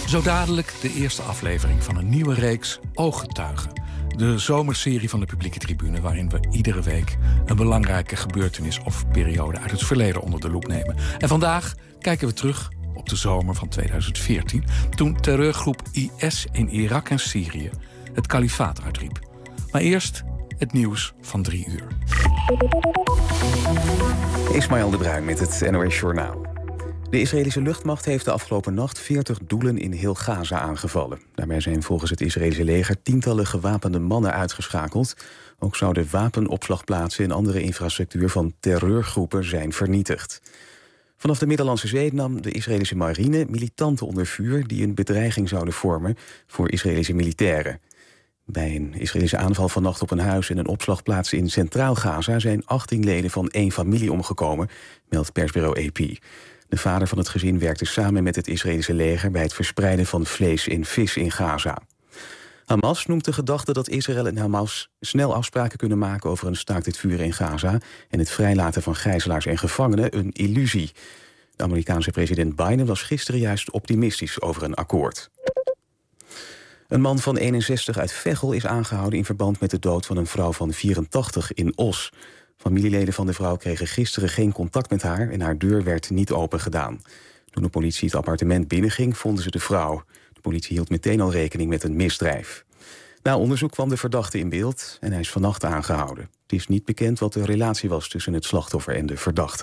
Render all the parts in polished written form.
Zo dadelijk de eerste aflevering van een nieuwe reeks Ooggetuigen. De zomerserie van de Publieke Tribune, waarin we iedere week een belangrijke gebeurtenis of periode uit het verleden onder de loep nemen. En vandaag kijken we terug op de zomer van 2014... toen terreurgroep IS in Irak en Syrië het kalifaat uitriep. Maar eerst het nieuws van 3 uur. Ismaël de Bruin met het NOS Journaal. De Israëlische luchtmacht heeft de afgelopen nacht 40 doelen in heel Gaza aangevallen. Daarbij zijn volgens het Israëlische leger tientallen gewapende mannen uitgeschakeld. Ook zouden wapenopslagplaatsen en andere infrastructuur van terreurgroepen zijn vernietigd. Vanaf de Middellandse Zee nam de Israëlische marine militanten onder vuur die een bedreiging zouden vormen voor Israëlische militairen. Bij een Israëlische aanval vannacht op een huis en een opslagplaats in Centraal Gaza zijn 18 leden van 1 familie omgekomen, meldt persbureau AP. De vader van het gezin werkte samen met het Israëlische leger bij het verspreiden van vlees en vis in Gaza. Hamas noemt de gedachte dat Israël en Hamas snel afspraken kunnen maken over een staakt het vuren in Gaza en het vrijlaten van gijzelaars en gevangenen een illusie. De Amerikaanse president Biden was gisteren juist optimistisch over een akkoord. Een man van 61 uit Veghel is aangehouden in verband met de dood van een vrouw van 84 in Os. Familieleden van de vrouw kregen gisteren geen contact met haar en haar deur werd niet opengedaan. Toen de politie het appartement binnenging, vonden ze de vrouw. De politie hield meteen al rekening met een misdrijf. Na onderzoek kwam de verdachte in beeld en hij is vannacht aangehouden. Het is niet bekend wat de relatie was tussen het slachtoffer en de verdachte.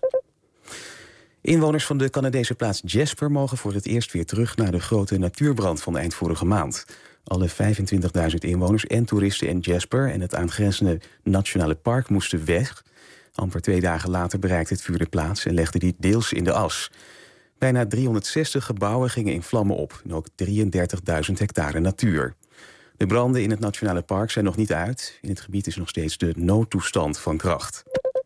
Inwoners van de Canadese plaats Jasper mogen voor het eerst weer terug naar de grote natuurbrand van eind vorige maand. Alle 25.000 inwoners en toeristen in Jasper en het aangrenzende nationale park moesten weg. Amper 2 dagen later bereikte het vuur de plaats en legde die deels in de as. Bijna 360 gebouwen gingen in vlammen op en ook 33.000 hectare natuur. De branden in het nationale park zijn nog niet uit. In het gebied is nog steeds de noodtoestand van kracht.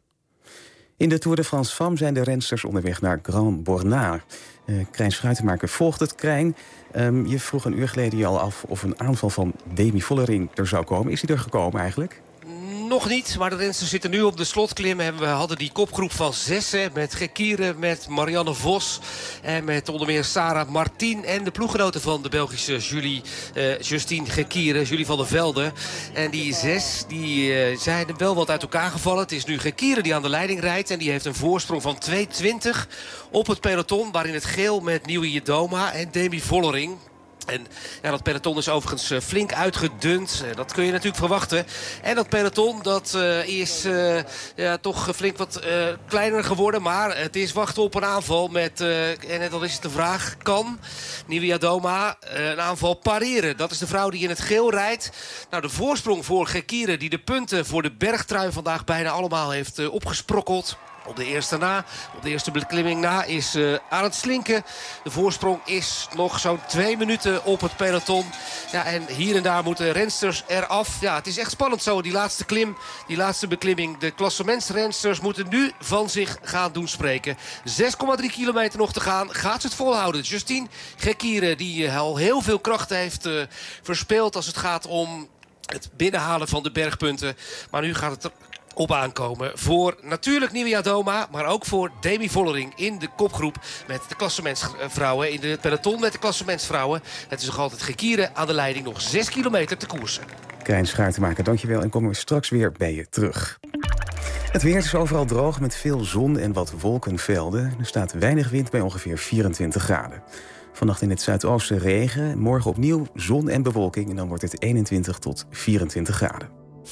In de Tour de France Femmes zijn de rensters onderweg naar Grand Bornand. Krijn Schuitenmaker volgt het. Krijn, je vroeg een uur geleden je al af of een aanval van Demi Vollering er zou komen. Is die er gekomen eigenlijk? Nog niet, maar de rensters zitten nu op de slotklim. We hadden die kopgroep van 6 met Gekkiere, met Marianne Vos en met onder meer Sarah Martin en de ploeggenoten van de Belgische Justine Gekkiere, Julie van der Velde. En die 6 zijn wel wat uit elkaar gevallen. Het is nu Gekkiere die aan de leiding rijdt en die heeft een voorsprong van 2:20 op het peloton, waarin het geel met Nieuwe Jedoma en Demi Vollering. En ja, dat peloton is overigens flink uitgedund. Dat kun je natuurlijk verwachten. En dat peloton dat is toch flink wat kleiner geworden. Maar het is wachten op een aanval. En dan is het de vraag, kan Nieuwe Doma een aanval pareren? Dat is de vrouw die in het geel rijdt. Nou, de voorsprong voor Gekkiere, die de punten voor de bergtrui vandaag bijna allemaal heeft opgesprokkeld. Op de eerste beklimming na is aan het slinken. De voorsprong is nog zo'n 2 minuten op het peloton. Ja, en hier en daar moeten rensters eraf. Ja, het is echt spannend zo, die laatste klim, die laatste beklimming. De klassementsrensters moeten nu van zich gaan doen spreken. 6,3 kilometer nog te gaan. Gaat ze het volhouden? Justine Gekkiere, die al heel veel krachten heeft verspeeld als het gaat om het binnenhalen van de bergpunten. Maar nu gaat het er op aankomen voor natuurlijk Nieuwe Jedoma, maar ook voor Demi Vollering in de kopgroep met de klassementsvrouwen, in het peloton met de klassementsvrouwen. Het is nog altijd Gekkiere aan de leiding, nog 6 kilometer te koersen. Krijn Schuitenmaker, dankjewel en komen we straks weer bij je terug. Het weer is overal droog met veel zon en wat wolkenvelden. Er staat weinig wind bij ongeveer 24 graden. Vannacht in het zuidoosten regen, morgen opnieuw zon en bewolking en dan wordt het 21 tot 24 graden.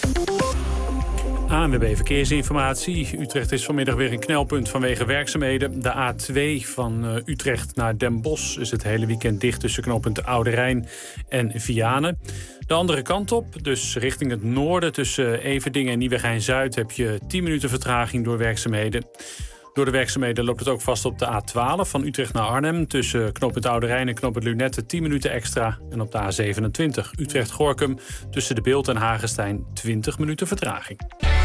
ANWB Verkeersinformatie. Utrecht is vanmiddag weer een knelpunt vanwege werkzaamheden. De A2 van Utrecht naar Den Bosch is het hele weekend dicht tussen knooppunten Oude Rijn en Vianen. De andere kant op, dus richting het noorden tussen Everdingen en Nieuwegein-Zuid heb je 10 minuten vertraging door werkzaamheden. Door de werkzaamheden loopt het ook vast op de A12 van Utrecht naar Arnhem. Tussen knooppunt Oude Rijn en knooppunt Lunette 10 minuten extra. En op de A27 Utrecht-Gorkum tussen de Beeld en Hagestein 20 minuten vertraging.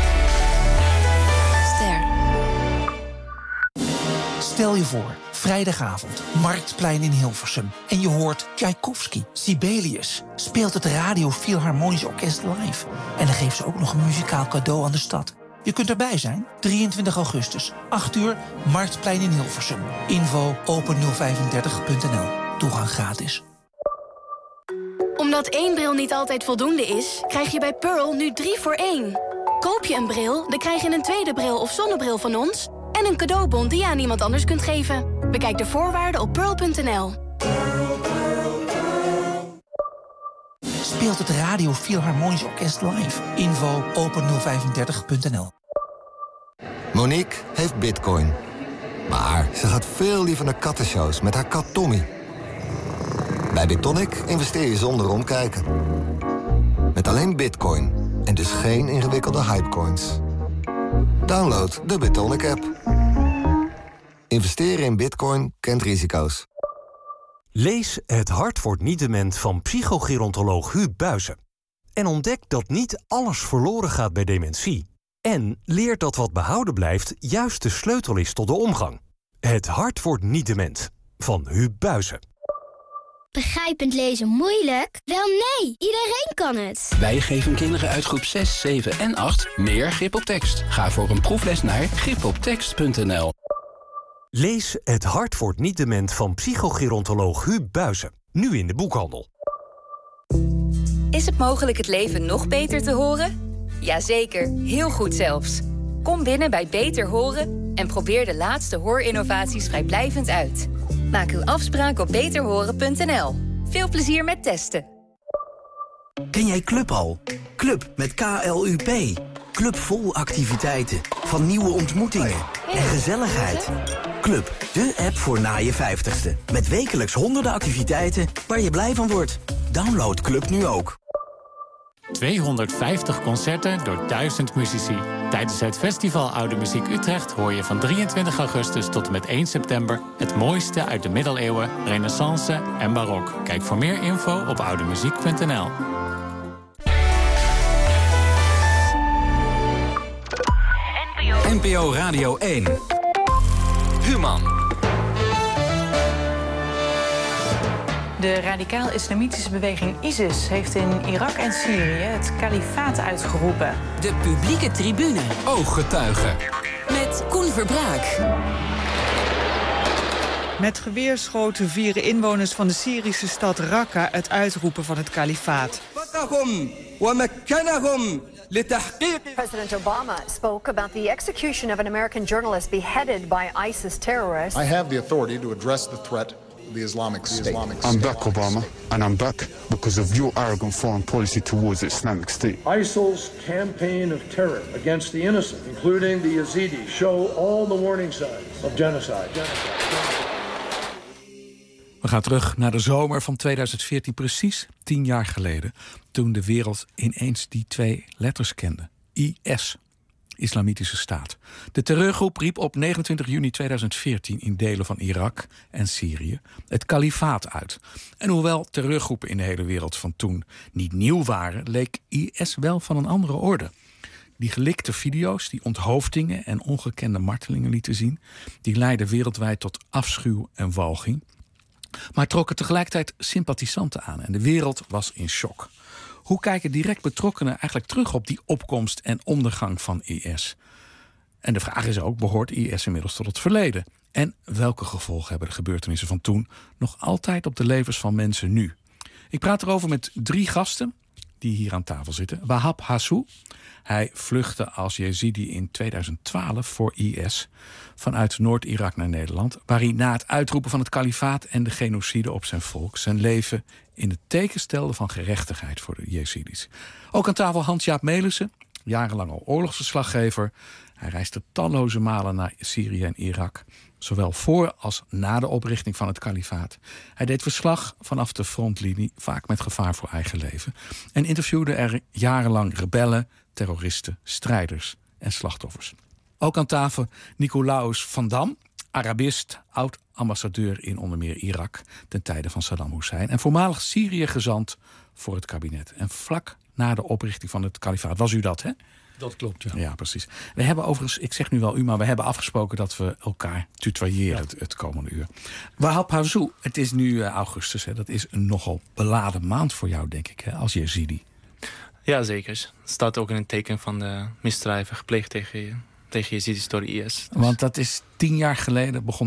Stel je voor, vrijdagavond, Marktplein in Hilversum. En je hoort Tchaikovsky, Sibelius. Speelt het Radio Philharmonisch Orkest live. En dan geeft ze ook nog een muzikaal cadeau aan de stad. Je kunt erbij zijn, 23 augustus, 8 uur, Marktplein in Hilversum. Info open035.nl. toegang gratis. Omdat 1 bril niet altijd voldoende is, krijg je bij Pearl nu 3 voor 1. Koop je een bril, dan krijg je een tweede bril of zonnebril van ons en een cadeaubon die je aan iemand anders kunt geven. Bekijk de voorwaarden op pearl.nl. Speelt het Radio Philharmonisch Orkest live. Info open035.nl. Monique heeft bitcoin. Maar ze gaat veel liever naar kattenshows met haar kat Tommy. Bij BitTonic investeer je zonder omkijken. Met alleen bitcoin en dus geen ingewikkelde hypecoins. Download de BitTonic app. Investeren in bitcoin kent risico's. Lees Het hart wordt niet dement van psychogerontoloog Huub Buijsen. En ontdek dat niet alles verloren gaat bij dementie. En leer dat wat behouden blijft juist de sleutel is tot de omgang. Het hart wordt niet dement van Huub Buijsen. Begrijpend lezen moeilijk? Wel nee, iedereen kan het. Wij geven kinderen uit groep 6, 7 en 8 meer grip op tekst. Ga voor een proefles naar gripoptekst.nl. Lees Het hart wordt niet dement van psychogerontoloog Huub Buijsen. Nu in de boekhandel. Is het mogelijk het leven nog beter te horen? Jazeker, heel goed zelfs. Kom binnen bij Beter Horen en probeer de laatste hoorinnovaties vrijblijvend uit. Maak uw afspraak op beterhoren.nl. Veel plezier met testen. Ken jij Club al? Club met KLUP. Club vol activiteiten, van nieuwe ontmoetingen en gezelligheid. Club, de app voor na je 50ste. Met wekelijks honderden activiteiten waar je blij van wordt. Download Club nu ook. 250 concerten door 1000 muzici. Tijdens het Festival Oude Muziek Utrecht hoor je van 23 augustus tot en met 1 september... het mooiste uit de middeleeuwen, renaissance en barok. Kijk voor meer info op oudemuziek.nl. NPO Radio 1. Human. De radicaal-islamitische beweging ISIS heeft in Irak en Syrië het kalifaat uitgeroepen. De publieke tribune. Ooggetuigen. Met Koen Verbraak. Met geweerschoten vieren inwoners van de Syrische stad Raqqa het uitroepen van het kalifaat. President Obama spoke about the execution of an American journalist beheaded by ISIS terrorists. I have the authority to address the threat. The Islamic State. I'm back, Obama, and I'm back because of your arrogant foreign policy towards the Islamic State. ISIL's campaign of terror against the innocent, including the Yazidis, show all the warning signs of genocide. We gaan terug naar de zomer van 2014, precies 10 jaar geleden, toen de wereld ineens die 2 letters kende. IS. Islamitische Staat. De terreurgroep riep op 29 juni 2014 in delen van Irak en Syrië het kalifaat uit. En hoewel terreurgroepen in de hele wereld van toen niet nieuw waren, leek IS wel van een andere orde. Die gelikte video's, die onthoofdingen en ongekende martelingen lieten zien, die leidden wereldwijd tot afschuw en walging, maar trokken tegelijkertijd sympathisanten aan en de wereld was in shock. Hoe kijken direct betrokkenen eigenlijk terug op die opkomst en ondergang van IS? En de vraag is ook, behoort IS inmiddels tot het verleden? En welke gevolgen hebben de gebeurtenissen van toen nog altijd op de levens van mensen nu? Ik praat erover met 3 gasten die hier aan tafel zitten. Wahab Hassou. Hij vluchtte als Yazidi in 2012 voor IS vanuit Noord-Irak naar Nederland, waar hij na het uitroepen van het kalifaat en de genocide op zijn volk zijn leven in het teken stelde van gerechtigheid voor de Yazidis. Ook aan tafel Hans-Jaap Melissen, jarenlang al oorlogsverslaggever. Hij reisde talloze malen naar Syrië en Irak, zowel voor als na de oprichting van het kalifaat. Hij deed verslag vanaf de frontlinie, vaak met gevaar voor eigen leven, en interviewde er jarenlang rebellen, terroristen, strijders en slachtoffers. Ook aan tafel Nicolaus van Dam, Arabist, oud-ambassadeur in onder meer Irak ten tijde van Saddam Hussein en voormalig Syrië-gezant voor het kabinet. En vlak na de oprichting van het kalifaat was u dat, hè? Dat klopt, ja. Ja, precies. We hebben overigens, ik zeg nu wel u, maar we hebben afgesproken dat we elkaar tutoyeren het komende uur. Wahab Hassou, het is nu augustus, hè? Dat is een nogal beladen maand voor jou, denk ik, hè? Als Yazidi. Ja, zeker. Het staat ook in het teken van de misdrijven gepleegd tegen Yazidis door de IS. Dus. Want dat is 10 jaar geleden begon dat.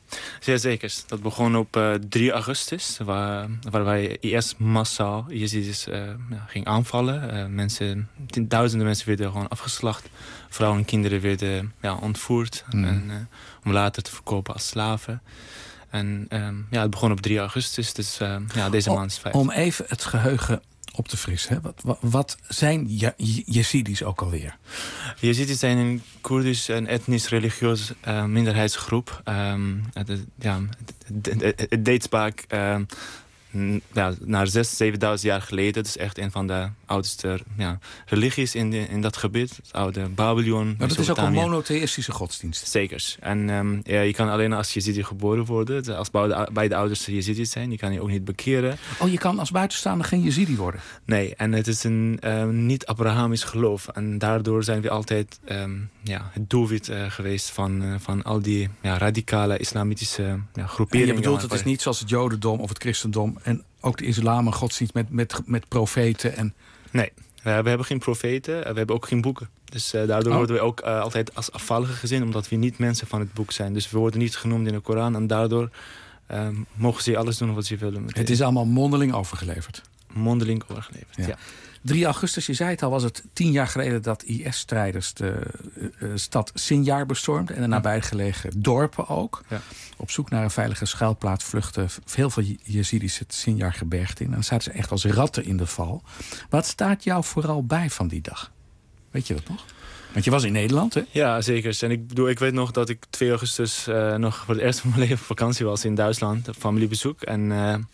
Zeer zeker. Dat begon op 3 augustus, waar wij IS massaal Jezidis ging aanvallen. Duizenden mensen werden gewoon afgeslacht. Vrouwen en kinderen werden ontvoerd om later te verkopen als slaven. En het begon op 3 augustus, dus deze maand is 5. Om even het geheugen op te frissen. Wat zijn Jezidis ook alweer? Jezidis zijn een Koerdisch en etnisch-religieus minderheidsgroep. Het dates back naar 6.000, 7.000 jaar geleden. Dat is echt een van de oudste religies in dat gebied. Het oude Babylon. Maar dat is ook een monotheïstische godsdienst. Zeker. En je kan alleen als Jezidi geboren worden. Dus als beide ouders Jezidis zijn. Je kan je ook niet bekeren. Oh, je kan als buitenstaander geen Jezidi worden? Nee, en het is een niet-Abrahamisch geloof. En daardoor zijn we altijd het doelwit geweest van al die radicale islamitische groeperingen. En je bedoelt, het is niet zoals het Jodendom of het Christendom en ook de islam een godsdienst met profeten en... Nee, we hebben geen profeten, we hebben ook geen boeken. Dus daardoor worden we ook altijd als afvallige gezien, omdat we niet mensen van het boek zijn. Dus we worden niet genoemd in de Koran en daardoor mogen ze alles doen wat ze willen. Het is allemaal mondeling overgeleverd? Mondeling overgeleverd, ja. 3 augustus, je zei het al, was het 10 jaar geleden dat IS-strijders de stad Sinjar bestormden en de nabijgelegen dorpen ook. Ja. Op zoek naar een veilige schuilplaats vluchten heel veel Jezidis het Sinjar-gebergte in. En dan zaten ze echt als ratten in de val. Wat staat jou vooral bij van die dag? Weet je dat nog? Want je was in Nederland, hè? Ja, zeker. En ik weet nog dat ik 2 augustus nog voor het eerst van mijn leven op vakantie was in Duitsland. Op familiebezoek. En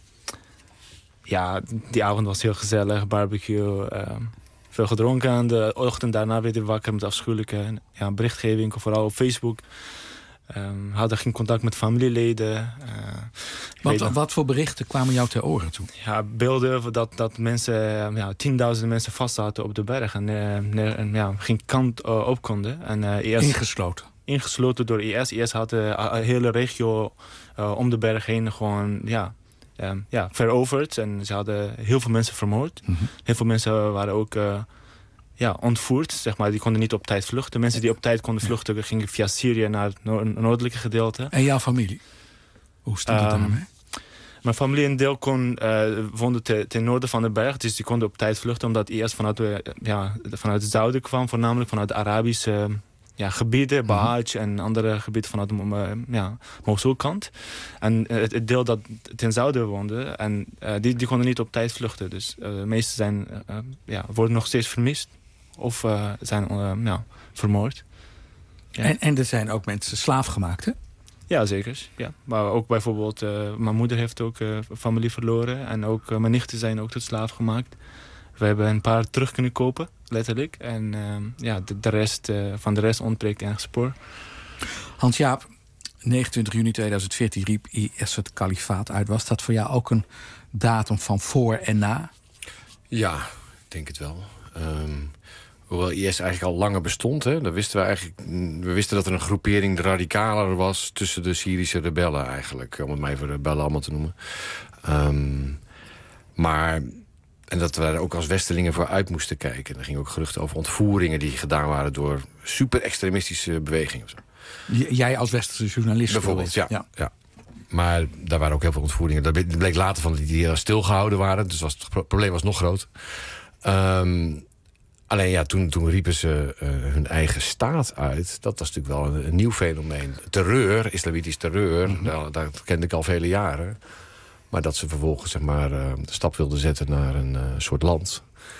die avond was heel gezellig. Barbecue, veel gedronken. En de ochtend daarna weer wakker met afschuwelijke berichtgeving. Vooral op Facebook. Hadden geen contact met familieleden. Wat voor berichten kwamen jou ter oren toe? Ja, beelden dat mensen, 10.000 mensen vast zaten op de berg. En geen kant op konden. En, Ingesloten? Ingesloten door IS. IS had de hele regio om de berg heen gewoon... veroverd. En ze hadden heel veel mensen vermoord. Mm-hmm. Heel veel mensen waren ook ontvoerd. Zeg maar. Die konden niet op tijd vluchten. Mensen die op tijd konden vluchten gingen via Syrië naar het noordelijke gedeelte. En jouw familie? Hoe stond het daarmee? Mijn familie een deel woonde ten noorden van de berg. Dus die konden op tijd vluchten. Omdat IS vanuit het zuiden kwam. Voornamelijk vanuit de Arabische... gebieden, Bahaj en andere gebieden vanuit de Mosulkant. En het deel dat ten zuiden woonde, en die konden niet op tijd vluchten. Dus de meesten worden nog steeds vermist of zijn vermoord. Ja. En er zijn ook mensen slaaf gemaakt, hè? Ja, zeker. Ja. Maar ook bijvoorbeeld, mijn moeder heeft ook familie verloren. En ook mijn nichten zijn ook tot slaaf gemaakt. We hebben een paar terug kunnen kopen, letterlijk. En de rest, van de rest ontbreekt ergens spoor. Hans-Jaap, 29 juni 2014 riep IS het kalifaat uit. Was dat voor jou ook een datum van voor en na? Ja, ik denk het wel. Hoewel IS eigenlijk al langer bestond. Hè, we wisten dat er een groepering radicaler was tussen de Syrische rebellen eigenlijk. Om het maar even rebellen allemaal te noemen. En dat we daar ook als Westelingen voor uit moesten kijken. Er gingen ook geruchten over ontvoeringen die gedaan waren door super-extremistische bewegingen. Jij als Westerse journalist? Bijvoorbeeld, ja. Maar daar waren ook heel veel ontvoeringen. Dat bleek later van die stilgehouden waren. Dus het probleem was nog groter. Alleen toen riepen ze hun eigen staat uit. Dat was natuurlijk wel een nieuw fenomeen. Terreur, islamitisch terreur, dat kende ik al vele jaren. Maar dat ze vervolgens de stap wilden zetten naar een soort land.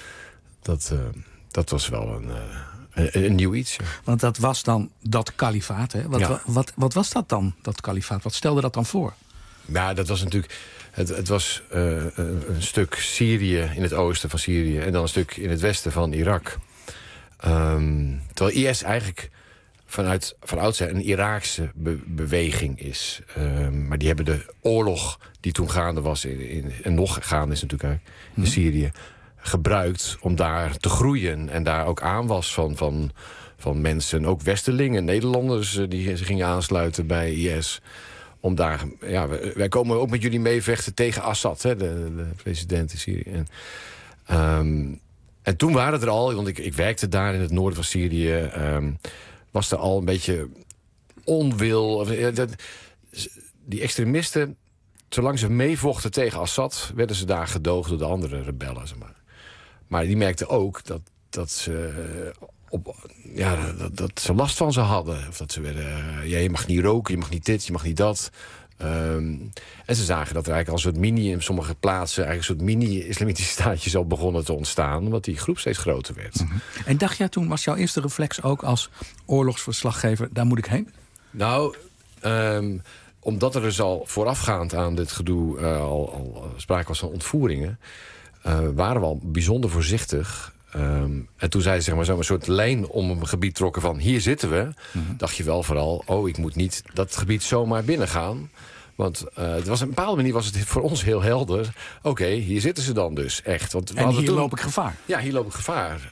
Dat was wel een nieuw iets. Ja. Want dat was dan dat kalifaat, hè? Wat was dat dan, dat kalifaat? Wat stelde dat dan voor? Ja, dat was natuurlijk... Het was een stuk Syrië in het oosten van Syrië... en dan een stuk in het westen van Irak. Terwijl IS eigenlijk van oudsher een Iraakse beweging is. Maar die hebben de oorlog die toen gaande was... en nog gaande is natuurlijk eigenlijk in Syrië... gebruikt om daar te groeien. En daar ook aanwas van mensen, ook Westerlingen, Nederlanders... die zich gingen aansluiten bij IS... om daar, wij komen ook met jullie meevechten tegen Assad, hè, de president in Syrië. En toen waren het er al, want ik werkte daar in het noorden van Syrië... was er al een beetje onwil. die extremisten, zolang ze meevochten tegen Assad, werden ze daar gedoogd door de andere rebellen. Zeg maar die merkten ook dat ze last van ze hadden. Of dat ze werden, je mag niet roken, je mag niet dit, je mag niet dat. En ze zagen dat er eigenlijk al een soort in sommige plaatsen eigenlijk een soort mini-islamitische staatjes al begonnen te ontstaan, omdat die groep steeds groter werd. Mm-hmm. En dacht jij toen, was jouw eerste reflex ook als oorlogsverslaggever, daar moet ik heen? Nou, omdat er dus al voorafgaand aan dit gedoe al sprake was van ontvoeringen, waren we al bijzonder voorzichtig. En toen zij zeg maar zo'n soort lijn om een gebied trokken van hier zitten we, dacht je wel vooral, ik moet niet dat gebied zomaar binnengaan. Want het was op een bepaalde manier was het voor ons heel helder. Oké, hier zitten ze dan dus echt. Want en hier loop ik gevaar. Ja, hier loop ik gevaar.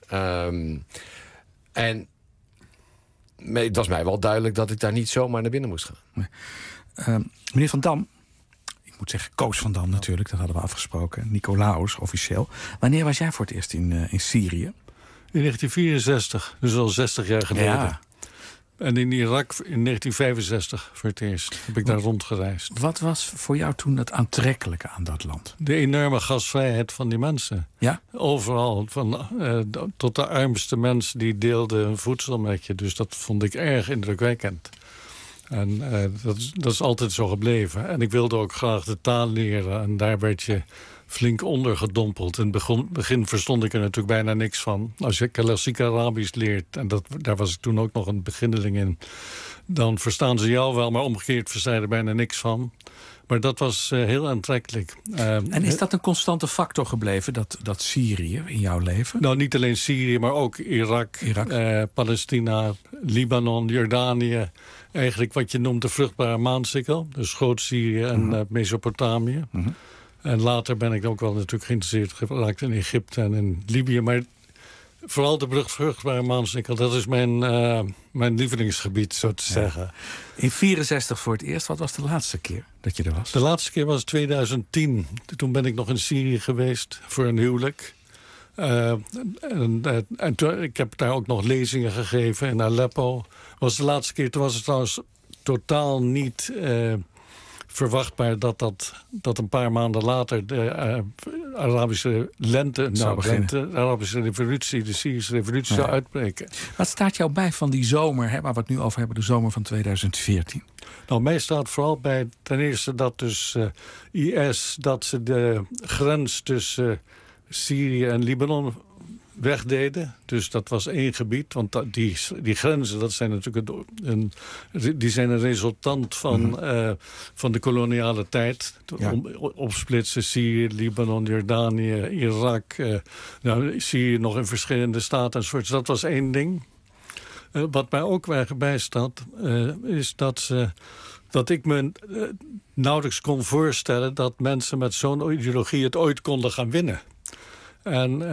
En het was mij wel duidelijk dat ik daar niet zomaar naar binnen moest gaan. Meneer Van Dam, ik moet zeggen Koos van Dam natuurlijk, dat hadden we afgesproken. Nicolaus, officieel. Wanneer was jij voor het eerst in Syrië? In 1964, dus al 60 jaar geleden. Ja. En in Irak in 1965 voor het eerst heb ik daar rondgereisd. Wat was voor jou toen het aantrekkelijke aan dat land? De enorme gastvrijheid van die mensen. Ja? Overal, tot de armste mensen die deelden hun voedsel met je. Dus dat vond ik erg indrukwekkend. En dat is altijd zo gebleven. En ik wilde ook graag de taal leren. En daar werd je flink ondergedompeld. In het begin verstond ik er natuurlijk bijna niks van. Als je klassiek Arabisch leert, en daar was ik toen ook nog een beginneling in, dan verstaan ze jou wel, maar omgekeerd verstaan je er bijna niks van. Maar dat was heel aantrekkelijk. En is dat een constante factor gebleven, dat Syrië in jouw leven? Nou, niet alleen Syrië, maar ook Irak. Palestina, Libanon, Jordanië. Eigenlijk wat je noemt de vruchtbare maansikkel. Dus Groot-Syrië en Mesopotamië. En later ben ik ook wel natuurlijk geïnteresseerd geraakt in Egypte en in Libië. Maar vooral de vruchtbare maansikkel, dat is mijn lievelingsgebied, zo te zeggen. In 1964 voor het eerst. Wat was de laatste keer dat je er was? De laatste keer was 2010. Toen ben ik nog in Syrië geweest voor een huwelijk. Ik heb daar ook nog lezingen gegeven in Aleppo. Was de laatste keer. Toen was het trouwens totaal niet verwachtbaar dat een paar maanden later de Arabische lente, de Arabische revolutie, de Syrische revolutie zou uitbreken. Wat staat jou bij van die zomer, waar we het nu over hebben, de zomer van 2014? Nou, mij staat vooral bij ten eerste dat dus IS, dat ze de grens tussen Syrië en Libanon wegdeden. Dus dat was één gebied. Want die grenzen, dat zijn natuurlijk die zijn een resultant van de koloniale tijd. Ja. Opsplitsen Syrië, Libanon, Jordanië, Irak. Syrië nog in verschillende staten enzovoort. Dat was één ding. Wat mij ook bij staat, is dat ik me nauwelijks kon voorstellen dat mensen met zo'n ideologie het ooit konden gaan winnen. En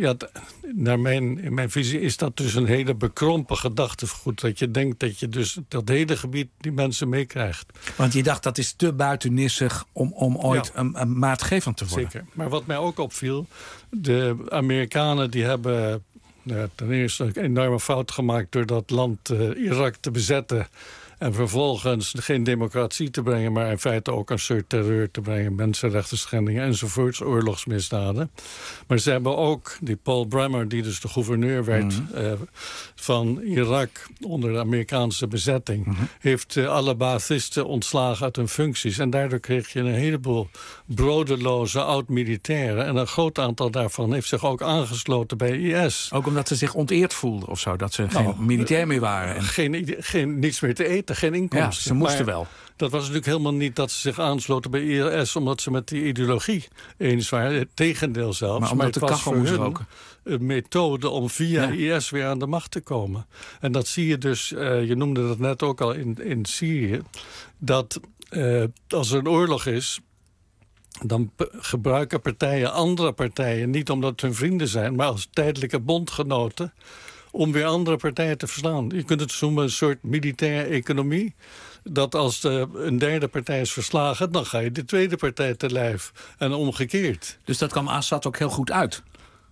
in mijn visie is dat dus een hele bekrompen gedachtegoed. Dat je denkt dat je dus dat hele gebied die mensen meekrijgt. Want je dacht dat is te buitennissig om ooit een maatgevend te worden. Zeker. Maar wat mij ook opviel, de Amerikanen die hebben ten eerste een enorme fout gemaakt door dat land Irak te bezetten. En vervolgens geen democratie te brengen, maar in feite ook een soort terreur te brengen. Mensenrechtenschendingen enzovoorts, oorlogsmisdaden. Maar ze hebben ook, die Paul Bremer, die dus de gouverneur werd van Irak onder de Amerikaanse bezetting, heeft alle Ba'athisten ontslagen uit hun functies. En daardoor kreeg je een heleboel brodeloze oud-militairen. En een groot aantal daarvan heeft zich ook aangesloten bij IS. Ook omdat ze zich onteerd voelden of zo, dat ze geen militair meer waren. En niets meer te eten. Geen inkomsten. Ja, ze moesten wel. Dat was natuurlijk helemaal niet dat ze zich aansloten bij IS, omdat ze met die ideologie eens waren. Het tegendeel zelfs. Maar omdat het de kachel moest roken. Een methode om via IS weer aan de macht te komen. En dat zie je dus, je noemde dat net ook al in Syrië, dat als er een oorlog is, dan gebruiken andere partijen, niet omdat het hun vrienden zijn, maar als tijdelijke bondgenoten, om weer andere partijen te verslaan. Je kunt het noemen een soort militaire economie. Dat als een derde partij is verslagen, dan ga je de tweede partij te lijf. En omgekeerd. Dus dat kwam Assad ook heel goed uit?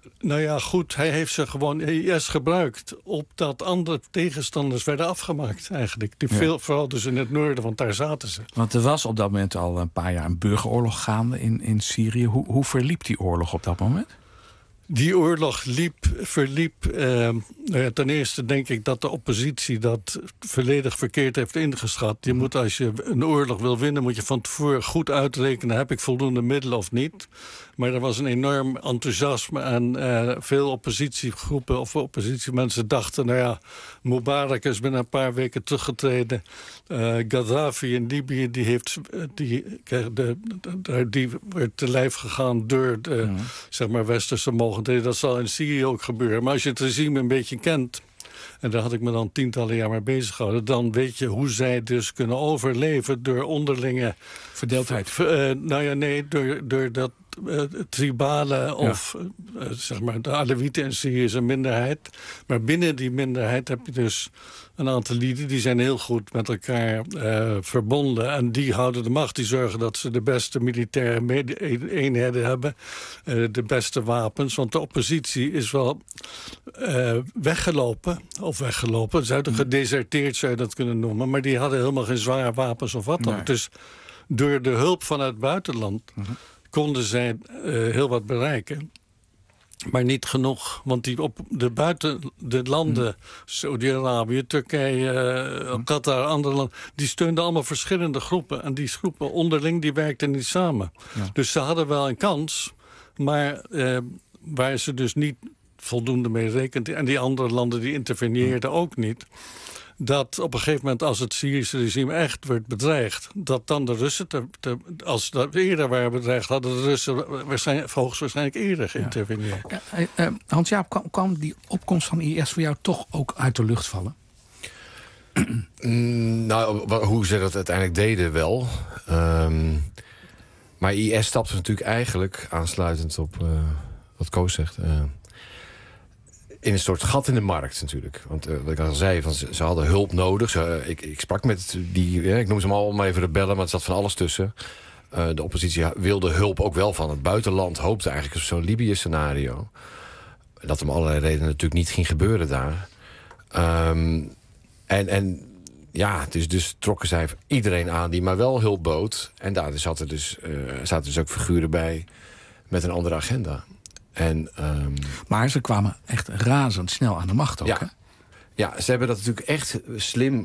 Nou ja, goed, hij heeft ze gewoon IS gebruikt... opdat andere tegenstanders werden afgemaakt, eigenlijk. Vooral dus in het noorden, want daar zaten ze. Want er was op dat moment al een paar jaar een burgeroorlog gaande in Syrië. Hoe verliep die oorlog op dat moment? Die oorlog verliep... ten eerste denk ik dat de oppositie dat volledig verkeerd heeft ingeschat. Je moet, als je een oorlog wil winnen, moet je van tevoren goed uitrekenen... heb ik voldoende middelen of niet? Maar er was een enorm enthousiasme en veel oppositiegroepen of oppositiemensen dachten... nou ja, Mubarak is binnen een paar weken teruggetreden. Gaddafi in Libië, die werd te lijf gegaan door de zeg maar westerse mogendheden. Dat zal in Syrië ook gebeuren. Maar als je het regime een beetje kent... en daar had ik me dan tientallen jaar mee bezig gehouden... dan weet je hoe zij dus kunnen overleven door onderlinge... verdeeldheid. Door dat tribale of zeg maar de Alewieten in Syrië is een minderheid. Maar binnen die minderheid heb je dus een aantal lieden... die zijn heel goed met elkaar verbonden. En die houden de macht. Die zorgen dat ze de beste militaire eenheden hebben. De beste wapens. Want de oppositie is wel weggelopen. Ze zijn gedeserteerd, zou je dat kunnen noemen. Maar die hadden helemaal geen zware wapens of wat dan. Nee. Dus door de hulp van het buitenland... konden zij heel wat bereiken. Maar niet genoeg. Want de landen, Saudi-Arabië, Turkije, Qatar, andere landen... die steunden allemaal verschillende groepen. En die groepen onderling die werkten niet samen. Ja. Dus ze hadden wel een kans, maar waar ze dus niet voldoende mee rekenden... en die andere landen die interveneerden ook niet... dat op een gegeven moment, als het Syrische regime echt werd bedreigd... dat dan de Russen, als dat eerder waren bedreigd... hadden de Russen hoogstwaarschijnlijk eerder geïnterveneerd. Hans-Jaap, kwam die opkomst van IS voor jou toch ook uit de lucht vallen? Hoe ze dat uiteindelijk deden wel. Maar IS stapte natuurlijk eigenlijk, aansluitend op wat Koos zegt... in een soort gat in de markt natuurlijk. Want wat ik al zei, ze hadden hulp nodig. Ik sprak met ik noem ze maar allemaal even rebellen... maar er zat van alles tussen. De oppositie wilde hulp ook wel van het buitenland. Hoopte eigenlijk op zo'n Libië-scenario. Dat om allerlei redenen natuurlijk niet ging gebeuren daar. Dus trokken zij iedereen aan die maar wel hulp bood. En daar zaten dus ook figuren bij met een andere agenda. Maar ze kwamen echt razendsnel aan de macht ook, hè? Ja, ze hebben dat natuurlijk echt slim...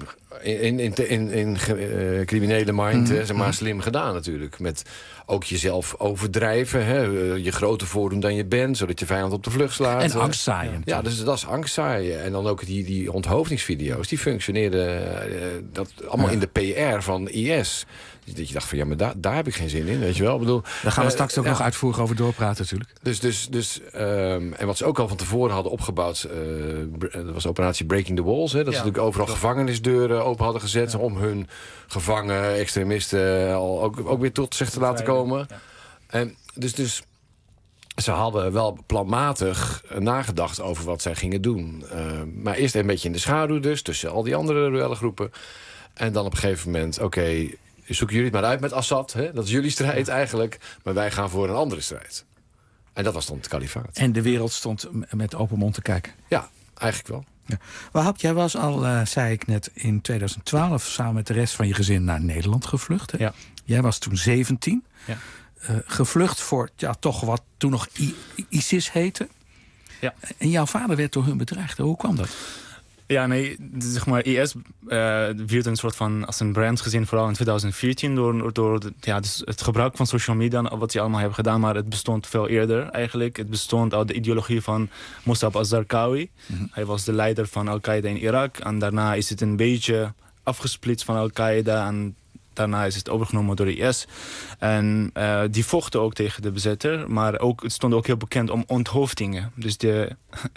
in criminele mind, zeg maar, slim gedaan natuurlijk. Met ook jezelf overdrijven, hè? Je groter voordoen dan je bent... zodat je vijand op de vlucht slaat. En angst zaaien. Ja, dus dat is angst zaaien. En dan ook die onthoofdingsvideo's, die functioneerden... dat allemaal in de PR van IS... Dat je dacht van, ja, maar daar heb ik geen zin in, weet je wel. Ik bedoel, daar gaan we straks ook nog uitvoerig over doorpraten natuurlijk. En wat ze ook al van tevoren hadden opgebouwd... dat was operatie Breaking the Walls. Hè, dat ze natuurlijk overal gevangenisdeuren open hadden gezet... om hun gevangen extremisten ook weer tot zich te laten komen. Ja. Dus ze hadden wel planmatig nagedacht over wat zij gingen doen. Maar eerst een beetje in de schaduw dus, tussen al die andere rebellengroepen. En dan op een gegeven moment, zoeken jullie het maar uit met Assad. Hè? Dat is jullie strijd eigenlijk. Maar wij gaan voor een andere strijd. En dat was dan het kalifaat. En de wereld stond met open mond te kijken. Ja, eigenlijk wel. Ja. Wahab, jij was al, zei ik net, in 2012... samen met de rest van je gezin naar Nederland gevlucht. Hè? Ja. Jij was toen 17. Ja. Gevlucht voor toch wat toen nog ISIS heette. Ja. En jouw vader werd door hun bedreigd. Hoe kwam dat? Ja, nee, zeg maar, IS werd een soort van als een brand gezien, vooral in 2014, door dus het gebruik van social media, wat die allemaal hebben gedaan, maar het bestond veel eerder eigenlijk. Het bestond uit de ideologie van Mossab al-Zarqawi. Mm-hmm. Hij was de leider van Al-Qaeda in Irak en daarna is het een beetje afgesplitst van Al-Qaeda en daarna is het overgenomen door de IS. En die vochten ook tegen de bezetter. Maar ook, het stond ook heel bekend om onthoofdingen. Dus de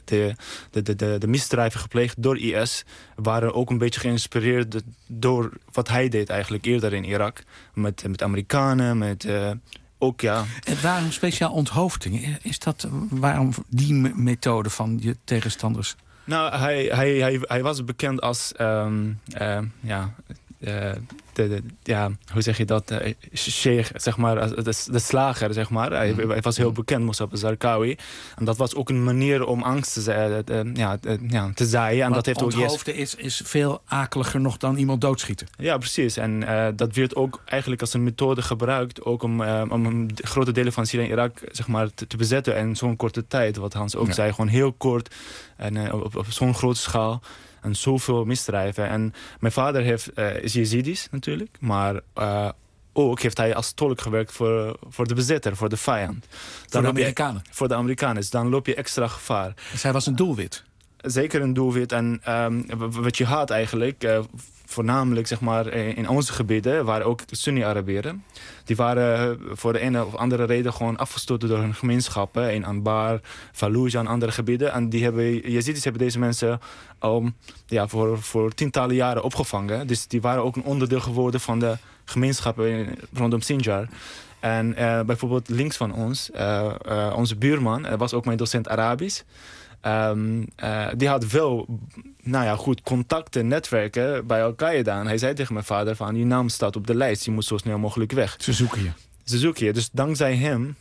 misdrijven gepleegd door IS... waren ook een beetje geïnspireerd door wat hij deed eigenlijk eerder in Irak. Met Amerikanen, ook, ja. En waarom speciaal onthoofdingen? Waarom die methode van je tegenstanders? Nou, hij was bekend als... hoe zeg je dat? Sheikh, zeg maar, de slager, zeg maar. Hij was heel bekend, Moussab Zarqawi. En dat was ook een manier om angst te zaaien. En dat heeft ook onthoofden is veel akeliger nog dan iemand doodschieten. Ja, precies. En dat werd ook eigenlijk als een methode gebruikt, ook om grote delen van Syrië en Irak, zeg maar, te bezetten in zo'n korte tijd. Wat Hans ook zei, gewoon heel kort en op zo'n grote schaal. En zoveel misdrijven. En mijn vader is Jezidis natuurlijk. Maar ook heeft hij als tolk gewerkt voor de bezetter, voor de vijand. Voor de Amerikanen? Voor de Amerikanen. Dus dan loop je extra gevaar. Dus hij was een doelwit? Zeker een doelwit. En wat je had eigenlijk, voornamelijk zeg maar, in onze gebieden, waren ook Sunni-Arabieren. Die waren voor de ene of andere reden gewoon afgestoten door hun gemeenschappen. In Anbar, Fallujah en andere gebieden. En Jezidis hebben deze mensen voor tientallen jaren opgevangen. Dus die waren ook een onderdeel geworden van de gemeenschappen rondom Sinjar. En bijvoorbeeld links van ons, onze buurman, was ook mijn docent Arabisch. Die had veel goed contacten, netwerken bij Al-Qaeda. En hij zei tegen mijn vader van, je naam staat op de lijst, je moet zo snel mogelijk weg. Ze zoeken je. Ze zoeken je. Dus dankzij hem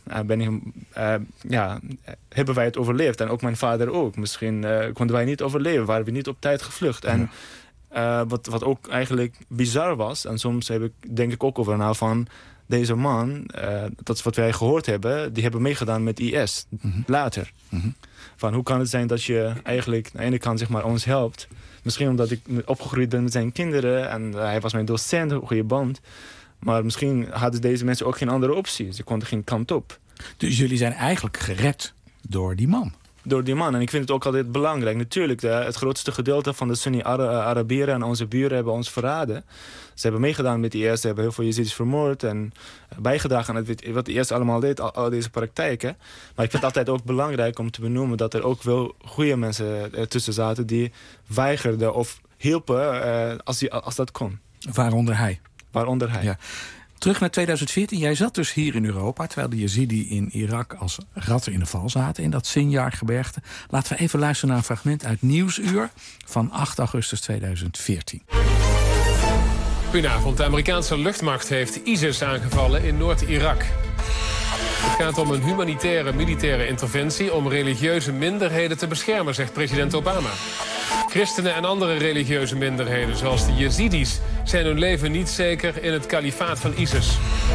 hebben wij het overleefd. En ook mijn vader ook. Misschien konden wij niet overleven, waren we niet op tijd gevlucht. En wat ook eigenlijk bizar was, en soms denk ik ook over van deze man, dat is wat wij gehoord hebben, die hebben meegedaan met IS later. Van hoe kan het zijn dat je eigenlijk aan de ene kant zeg maar, ons helpt. Misschien omdat ik opgegroeid ben met zijn kinderen en hij was mijn docent, een goede band. Maar misschien hadden deze mensen ook geen andere optie. Ze konden geen kant op. Dus jullie zijn eigenlijk gered door die man? Door die man. En ik vind het ook altijd belangrijk. Natuurlijk, het grootste gedeelte van de Sunni-Arabieren en onze buren hebben ons verraden. Ze hebben meegedaan met IS, ze hebben heel veel Jezidis vermoord en bijgedragen aan wat IS allemaal deed, al deze praktijken. Maar ik vind het altijd ook belangrijk om te benoemen dat er ook wel goede mensen tussen zaten die weigerden of hielpen als dat kon. Waaronder hij? Waaronder hij. Ja. Terug naar 2014. Jij zat dus hier in Europa, terwijl de Jezidi in Irak als ratten in de val zaten, in dat Sinjar-gebergte. Laten we even luisteren naar een fragment uit Nieuwsuur van 8 augustus 2014. Goedenavond. De Amerikaanse luchtmacht heeft ISIS aangevallen in Noord-Irak. Het gaat om een humanitaire militaire interventie om religieuze minderheden te beschermen, zegt president Obama. Christenen en andere religieuze minderheden, zoals de Jezidis, zijn hun leven niet zeker in het kalifaat van ISIS.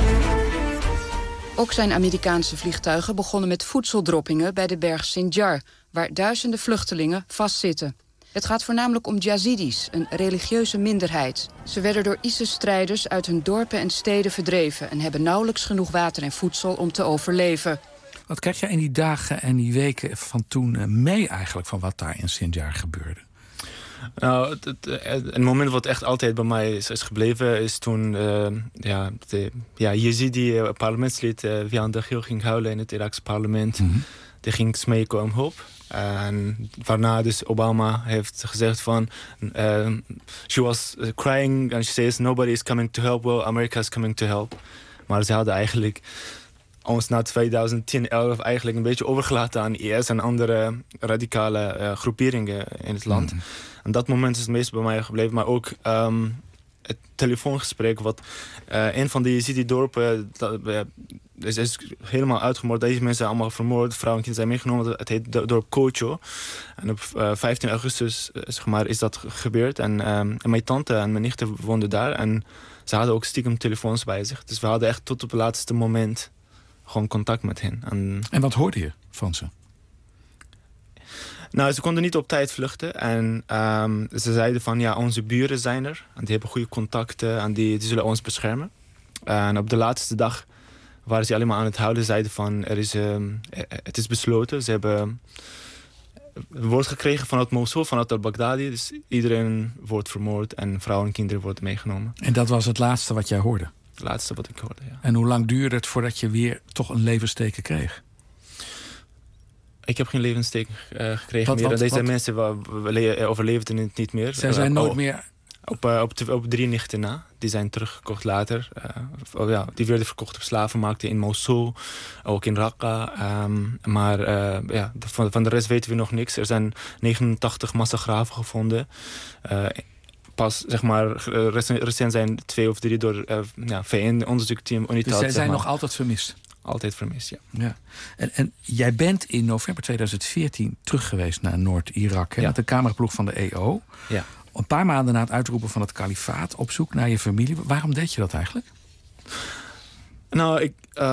Ook zijn Amerikaanse vliegtuigen begonnen met voedseldroppingen bij de berg Sinjar, waar duizenden vluchtelingen vastzitten. Het gaat voornamelijk om Jazidis, een religieuze minderheid. Ze werden door ISIS-strijders uit hun dorpen en steden verdreven en hebben nauwelijks genoeg water en voedsel om te overleven. Wat krijg jij in die dagen en die weken van toen mee eigenlijk van wat daar in Sinjar gebeurde? Nou, het moment wat echt altijd bij mij is gebleven is toen Jezidi parlementslid Vian Daghil ging huilen in het Iraakse parlement. Die ging smeken om hulp. En waarna dus Obama heeft gezegd van she was crying and she says nobody is coming to help, well America is coming to help. Maar ze hadden eigenlijk ons na 2010, 11 eigenlijk een beetje overgelaten aan IS en andere radicale groeperingen in het land. En dat moment is het meest bij mij gebleven. Maar ook het telefoongesprek wat een van de Jezidi-dorpen is helemaal uitgemoord. Deze mensen zijn allemaal vermoord. Vrouwen en kinderen zijn meegenomen. Het heet dorp Kocho. En op 15 augustus is dat gebeurd. En mijn tante en mijn nichten woonden daar. En ze hadden ook stiekem telefoons bij zich. Dus we hadden echt tot op het laatste moment gewoon contact met hen. En wat hoorde je van ze? Nou, ze konden niet op tijd vluchten. En ze zeiden van, ja, onze buren zijn er. En die hebben goede contacten en die zullen ons beschermen. En op de laatste dag waren ze allemaal aan het huilen. Zeiden van, het is besloten. Ze hebben een woord gekregen vanuit Mosul, vanuit al-Baghdadi. Dus iedereen wordt vermoord en vrouwen en kinderen worden meegenomen. En dat was het laatste wat jij hoorde? Het laatste wat ik hoorde, ja. En hoe lang duurde het voordat je weer toch een levensteken kreeg? Ik heb geen levensteken gekregen meer. Deze mensen overleefden het niet meer. Zij zijn nooit meer... Op 3 nichten na. Die zijn teruggekocht later. Die werden verkocht op slavenmarkten in Mosul. Ook in Raqqa. Maar van de rest weten we nog niks. Er zijn 89 massagraven gevonden. pas, zeg maar, recent zijn 2 of 3 door VN-onderzoekteam UNITAD. Dus zij zijn nog altijd vermist? Altijd vermist, ja. En jij bent in november 2014 terug geweest naar Noord-Irak... met de cameraploeg van de EO. Ja. Een paar maanden na het uitroepen van het kalifaat... op zoek naar je familie. Waarom deed je dat eigenlijk? Nou,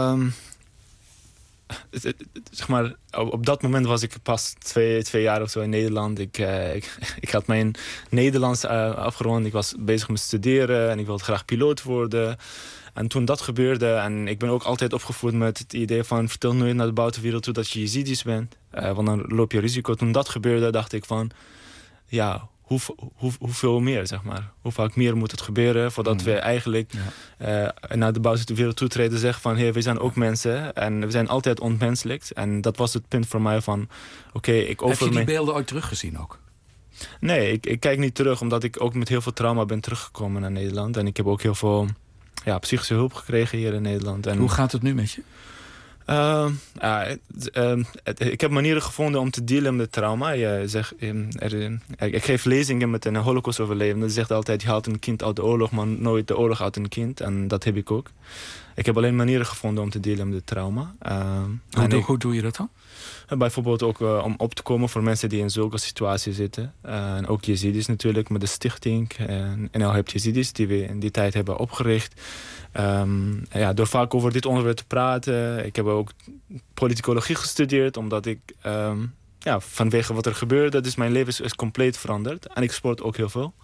zeg maar, op dat moment was ik pas 2 jaar of zo in Nederland. Ik had mijn Nederlands afgerond. Ik was bezig met studeren en ik wilde graag piloot worden. En toen dat gebeurde, en ik ben ook altijd opgevoed met het idee van... vertel nooit naar de buitenwereld toe dat je Jezidisch bent. Want dan loop je risico. Toen dat gebeurde, dacht ik van... ja, hoeveel meer, zeg maar. Hoe vaak meer moet het gebeuren voordat we eigenlijk naar de buitenwereld toetreden... zeggen van, hey, we zijn ook mensen en we zijn altijd onmenselijk. En dat was het punt voor mij van... Heb je die beelden ooit teruggezien ook? Nee, ik kijk niet terug, omdat ik ook met heel veel trauma ben teruggekomen naar Nederland. En ik heb ook heel veel psychische hulp gekregen hier in Nederland. En, hoe gaat het nu met je? Ik heb manieren gevonden om te dealen met trauma. Ik geef lezingen met een Holocaust-overlevende. Die zegt altijd, je haalt een kind uit de oorlog, maar nooit de oorlog uit een kind. En dat heb ik ook. Ik heb alleen manieren gevonden om te dealen met trauma. Hoe doe je dat dan? Bijvoorbeeld ook om op te komen voor mensen die in zulke situaties zitten. En ook Jezidis natuurlijk, met de stichting. En NL Helpt Jezidis, die we in die tijd hebben opgericht. Door vaak over dit onderwerp te praten. Ik heb ook politicologie gestudeerd, omdat ik vanwege wat er gebeurde, dus mijn leven is compleet veranderd. En ik sport ook heel veel.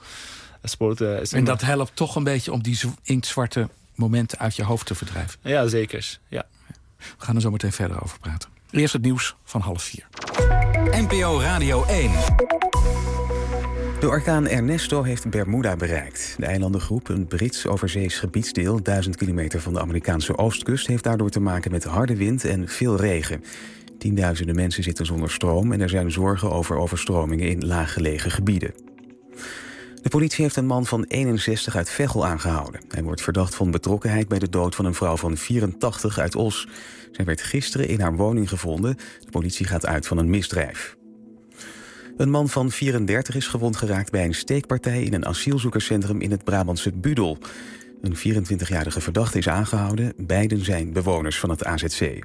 En dat helpt toch een beetje om die inktzwarte momenten uit je hoofd te verdrijven? Ja, zeker. Ja. We gaan er zo meteen verder over praten. Eerst het nieuws van 3:30. NPO Radio 1. De orkaan Ernesto heeft Bermuda bereikt. De eilandengroep, een Brits overzees gebiedsdeel... 1000 kilometer van de Amerikaanse oostkust... heeft daardoor te maken met harde wind en veel regen. Tienduizenden mensen zitten zonder stroom... en er zijn zorgen over overstromingen in laaggelegen gebieden. De politie heeft een man van 61 uit Veghel aangehouden. Hij wordt verdacht van betrokkenheid bij de dood van een vrouw van 84 uit Os. Zij werd gisteren in haar woning gevonden. De politie gaat uit van een misdrijf. Een man van 34 is gewond geraakt bij een steekpartij... in een asielzoekerscentrum in het Brabantse Budel. Een 24-jarige verdachte is aangehouden. Beiden zijn bewoners van het AZC.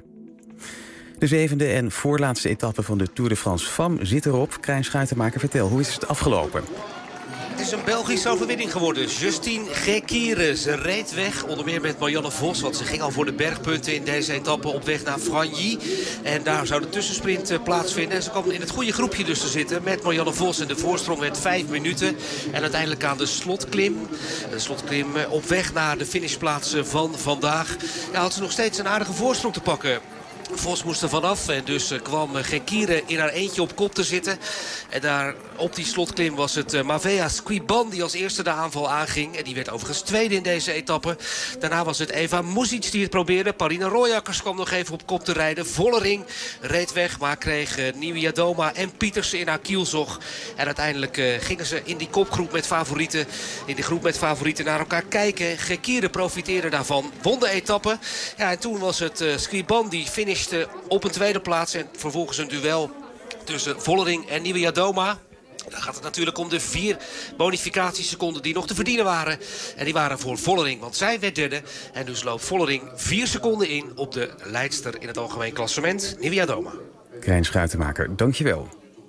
De 7e en voorlaatste etappe van de Tour de France Femmes zit erop. Krijn Schuitenmaker, vertel, hoe is het afgelopen? Het is een Belgische overwinning geworden. Justine Gekire, ze reed weg, onder meer met Marianne Vos... want ze ging al voor de bergpunten in deze etappe op weg naar Frangy. En daar zou de tussensprint plaatsvinden. En ze kwam in het goede groepje dus te zitten met Marianne Vos. En de voorsprong werd 5 minuten. En uiteindelijk aan de slotklim. De slotklim op weg naar de finishplaats van vandaag. Ja, had ze nog steeds een aardige voorsprong te pakken. Vos moest er vanaf en dus kwam Gekire in haar eentje op kop te zitten. En daar op die slotklim was het Mavea Squiban die als eerste de aanval aanging. En die werd overigens tweede in deze etappe. Daarna was het Eva Muzic die het probeerde. Parina Royakkers kwam nog even op kop te rijden. Vollering reed weg, maar kreeg Niewiadoma en Pietersen in haar kielzog. En uiteindelijk gingen ze in die kopgroep met favorieten, in de groep met favorieten naar elkaar kijken. Gekire profiteerde daarvan, won de etappe. Ja, en toen was het Squiban die finishte op een tweede plaats. En vervolgens een duel tussen Vollering en Niewiadoma. Dan gaat het natuurlijk om de 4 bonificatieseconden die nog te verdienen waren. En die waren voor Vollering, want zij werd derde. En dus loopt Vollering 4 seconden in op de leidster in het algemeen klassement, Niewiadoma. Krijn Schuitenmaker, dankjewel.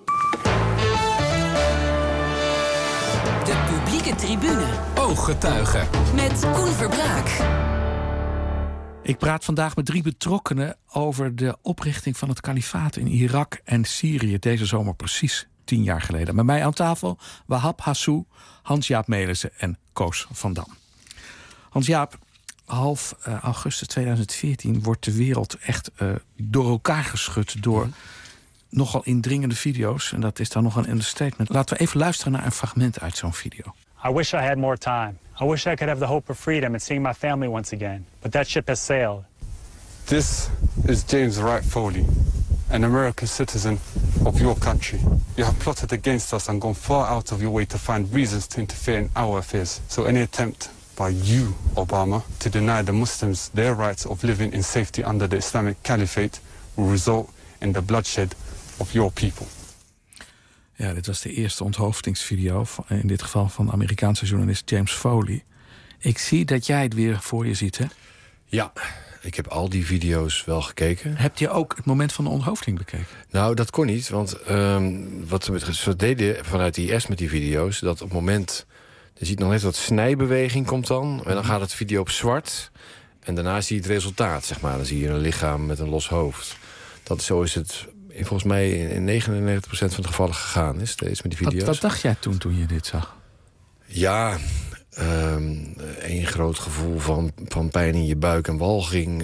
De publieke tribune. Ooggetuigen. Met Koen Verbraak. Ik praat vandaag met 3 betrokkenen over de oprichting van het kalifaat in Irak en Syrië. Deze zomer precies 10 jaar geleden. Met mij aan tafel Wahab Hassou, Hans-Jaap Melissen en Koos van Dam. Hans-Jaap, half augustus 2014 wordt de wereld echt door elkaar geschud door nogal indringende video's. En dat is dan nog een understatement. Laten we even luisteren naar een fragment uit zo'n video. I wish I had more time. I wish I could have the hope of freedom and seeing my family once again. But that ship has sailed. This is James Wright Foley, an American citizen of your country. You have plotted against us and gone far out of your way to find reasons to interfere in our affairs. So any attempt by you, Obama, to deny the Muslims their rights of living in safety under the Islamic Caliphate will result in the bloodshed of your people. Ja, dit was de eerste onthoofdingsvideo, in dit geval van de Amerikaanse journalist James Foley. Ik zie dat jij het weer voor je ziet, hè? Ja, ik heb al die video's wel gekeken. Heb je ook het moment van de onthoofding bekeken? Nou, dat kon niet, want wat ze deden vanuit de IS met die video's, dat op het moment, je ziet nog net wat snijbeweging komt dan, en dan gaat het video op zwart, en daarna zie je het resultaat, zeg maar. Dan zie je een lichaam met een los hoofd. Zo is het volgens mij in 99% van de gevallen gegaan, is steeds met die video's. Wat dacht jij toen je dit zag? Ja, een groot gevoel van pijn in je buik en walging.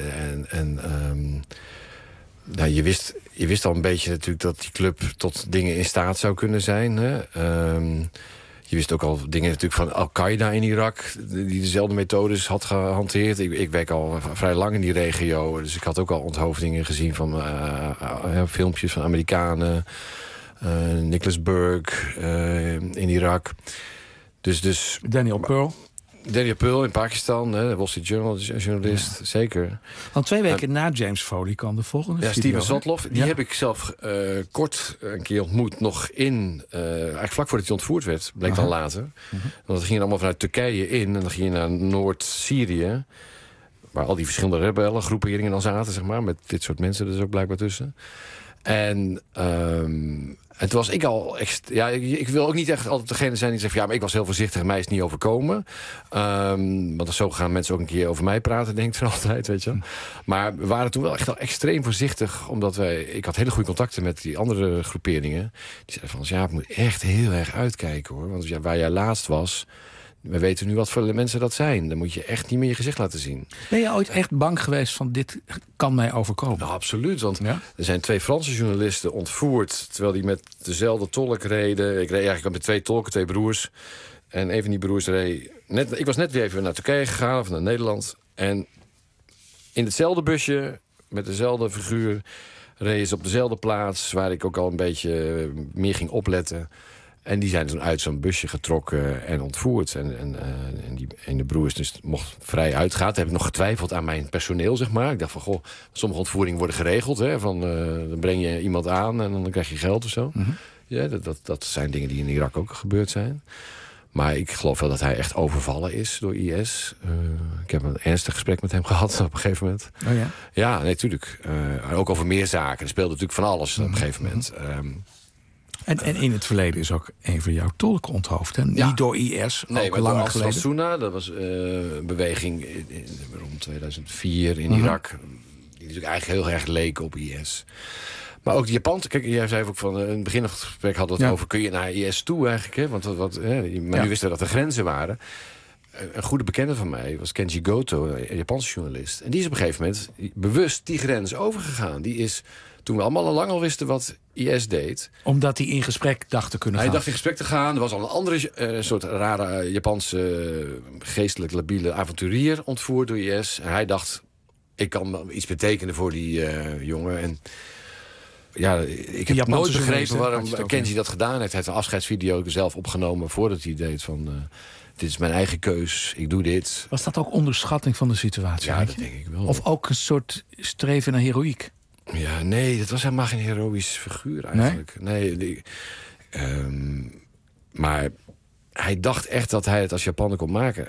Nou, je wist al een beetje natuurlijk dat die club tot dingen in staat zou kunnen zijn. Hè? Je wist ook al dingen natuurlijk van Al-Qaeda in Irak, die dezelfde methodes had gehanteerd. Ik werk al vrij lang in die regio, dus ik had ook al onthoofdingen gezien van filmpjes van Amerikanen. Nicholas Burke in Irak. Dus Daniel Pearl in Pakistan, de Wall Street Journal, journalist, zeker. Want 2 weken na James Foley kwam de volgende video. Steven Zotloff, die heb ik zelf kort een keer ontmoet. Nog eigenlijk vlak voordat hij ontvoerd werd, bleek dan later. Want dat ging allemaal vanuit Turkije in. En dan ging je naar Noord-Syrië, waar al die verschillende rebellengroeperingen dan zaten, zeg maar. Met dit soort mensen dus ook blijkbaar tussen. En het was ik al... ik wil ook niet echt altijd degene zijn die zegt, ja, maar ik was heel voorzichtig en mij is het niet overkomen. Want zo gaan mensen ook een keer over mij praten, denk ik er altijd, weet je. Maar we waren toen wel echt al extreem voorzichtig, omdat ik had hele goede contacten met die andere groeperingen. Die zeiden van, ja, ik moet echt heel erg uitkijken, hoor. Want waar jij laatst was, we weten nu wat voor mensen dat zijn. Dan moet je echt niet meer je gezicht laten zien. Ben je ooit echt bang geweest van dit kan mij overkomen? Nou, absoluut. Want er zijn 2 Franse journalisten ontvoerd, terwijl die met dezelfde tolk reden. Ik reed eigenlijk met 2 tolken, 2 broers. En een van die broers reed ik was net weer even naar Turkije gegaan, of naar Nederland. En in hetzelfde busje, met dezelfde figuur, reden ze op dezelfde plaats, waar ik ook al een beetje meer ging opletten. En die zijn toen uit zo'n busje getrokken en ontvoerd. En de broers dus mocht vrij uitgaan. Toen heb ik nog getwijfeld aan mijn personeel, zeg maar. Ik dacht van, goh, sommige ontvoeringen worden geregeld. Hè, dan breng je iemand aan en dan krijg je geld of zo. Ja, dat zijn dingen die in Irak ook gebeurd zijn. Maar ik geloof wel dat hij echt overvallen is door IS. Ik heb een ernstig gesprek met hem gehad op een gegeven moment. Oh ja? Ja, nee, tuurlijk. Ook over meer zaken. Er speelde natuurlijk van alles op een gegeven moment. En in het verleden is ook een van jouw tolken onthoofd. Hè? Niet door IS, ook maar langer door geleden. Al-Sunna, dat was een beweging rond 2004 in Irak. Die natuurlijk eigenlijk heel erg leek op IS. Maar ook de Japan, kijk, jij zei ook van in het begin van het gesprek hadden we het over, kun je naar IS toe eigenlijk? Hè? Maar nu wisten we dat er grenzen waren. Een goede bekende van mij was Kenji Goto, een Japanse journalist. En die is op een gegeven moment bewust die grens overgegaan. Die is, toen we allemaal al lang al wisten wat IS deed, omdat hij in gesprek dacht te kunnen gaan. Hij dacht in gesprek te gaan. Er was al een andere soort rare Japanse geestelijk labiele avonturier ontvoerd door IS. En hij dacht, ik kan iets betekenen voor die jongen. En ja, ik heb nooit begrepen waarom Kenji dat gedaan heeft. Hij heeft een afscheidsvideo zelf opgenomen voordat hij deed van, dit is mijn eigen keus, ik doe dit. Was dat ook onderschatting van de situatie? Ja, dat denk ik wel. Of ook een soort streven naar heroïek? Ja, nee, dat was helemaal geen heroïsch figuur eigenlijk. Nee, maar hij dacht echt dat hij het als Japaner kon maken.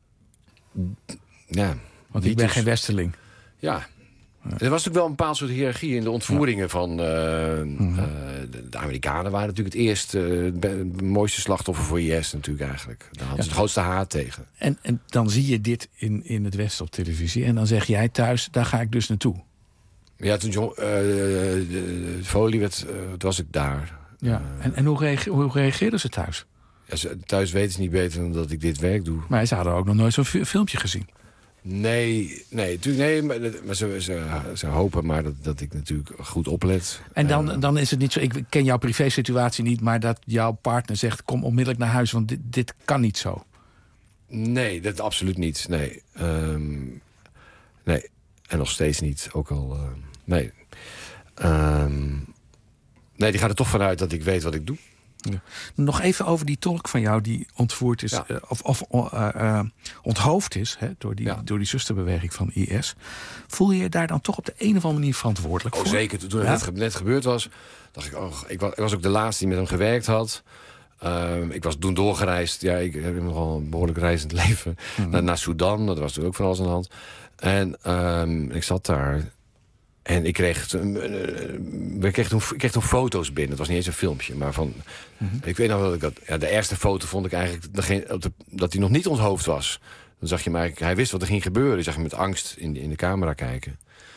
Ja. Want ik ben geen westerling. Ja. Er was natuurlijk wel een bepaald soort hiërarchie in de ontvoeringen van de Amerikanen waren natuurlijk het eerste, het mooiste slachtoffer voor IS natuurlijk eigenlijk. Daar hadden ze het grootste haat tegen. En dan zie je dit in het Westen op televisie en dan zeg jij thuis, daar ga ik dus naartoe. Ja, toen Foley werd, was ik daar. Ja. En hoe reageerden ze thuis? Ja, thuis weten ze niet beter dan dat ik dit werk doe. Maar ze hadden ook nog nooit zo'n filmpje gezien. Nee, maar ze hopen maar dat ik natuurlijk goed oplet. En dan is het niet zo, ik ken jouw privésituatie niet, maar dat jouw partner zegt, kom onmiddellijk naar huis, want dit kan niet zo. Nee, dat absoluut niet. Nee. Nee. En nog steeds niet, ook al... nee. Nee, die gaat er toch vanuit dat ik weet wat ik doe. Ja. Nog even over die tolk van jou die ontvoerd is... onthoofd is door die zusterbeweging van IS. Voel je je daar dan toch op de een of andere manier verantwoordelijk voor? Zeker. Toen het net gebeurd was, dacht ik... ik was ook de laatste die met hem gewerkt had. Ik was toen doorgereisd. Ja, ik heb nogal een behoorlijk reizend leven. Naar Sudan, dat was toen ook van alles aan de hand. En ik zat daar... En ik kreeg toen foto's binnen. Het was niet eens een filmpje, maar van... Ik weet nog dat de eerste foto vond ik eigenlijk... dat hij nog niet onthoofd was. Dan zag je hem eigenlijk... Hij wist wat er ging gebeuren. Je zag hem met angst in de camera kijken.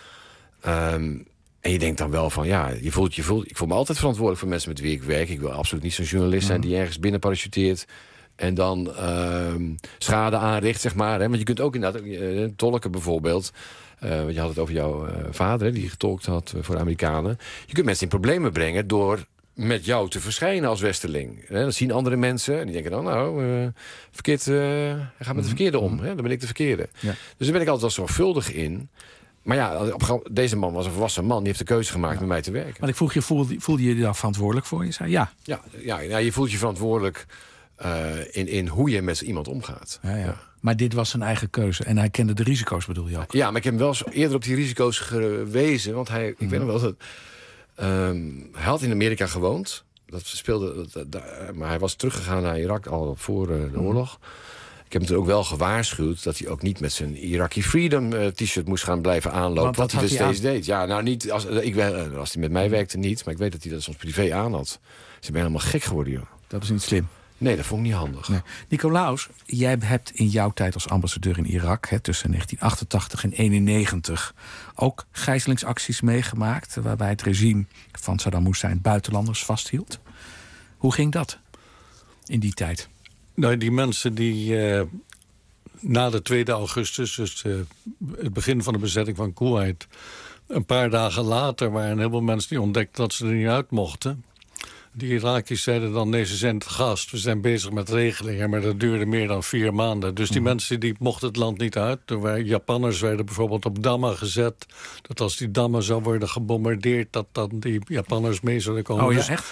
En je denkt dan wel van... ik voel me altijd verantwoordelijk voor mensen met wie ik werk. Ik wil absoluut niet zo'n journalist zijn die ergens binnen parachuteert... en dan schade aanricht, zeg maar. Hè? Want je kunt ook inderdaad tolken bijvoorbeeld... want je had het over jouw vader, die getolkt had voor de Amerikanen. Je kunt mensen in problemen brengen door met jou te verschijnen als westerling. Dat zien andere mensen en die denken dan... verkeerd, hij gaat met de verkeerde om. Dan ben ik de verkeerde. Ja. Dus daar ben ik altijd wel zorgvuldig in... Maar ja, deze man was een volwassen man. Die heeft de keuze gemaakt met mij te werken. Maar ik vroeg je, voelde je je daar verantwoordelijk voor? Je zei ja. Ja, je voelt je verantwoordelijk in hoe je met iemand omgaat. Ja. Maar dit was zijn eigen keuze. En hij kende de risico's, bedoel je ook? Ja, maar ik heb hem wel eens eerder op die risico's gewezen. Want ik weet nog wel dat... hij had in Amerika gewoond. Dat speelde, maar hij was teruggegaan naar Irak al voor de oorlog. Ik heb hem toen ook wel gewaarschuwd dat hij ook niet met zijn Iraqi Freedom t-shirt moest gaan blijven aanlopen. Wat hij dus steeds deed. Ja, nou niet als hij met mij werkte niet, maar ik weet dat hij dat soms privé aan had. Dus ik ben helemaal gek geworden, joh. Dat is niet slim. Nee, dat vond ik niet handig. Nee. Nicolaus, jij hebt in jouw tijd als ambassadeur in Irak... tussen 1988 en 1991 ook gijzelingsacties meegemaakt... waarbij het regime van Saddam Hussein buitenlanders vasthield. Hoe ging dat in die tijd? Nou, die mensen die na de 2 augustus... dus het begin van de bezetting van Kuwait... een paar dagen later waren een heleboel mensen die ontdekten... dat ze er niet uit mochten... Die Irakiërs zeiden dan, nee, ze zijn te gast. We zijn bezig met regelingen, maar dat duurde meer dan 4 maanden. Dus die mensen die mochten het land niet uit. Japanners werden bijvoorbeeld op dammen gezet. Dat als die dammen zou worden gebombardeerd... dat dan die Japanners mee zouden komen. Oh ja, dus echt?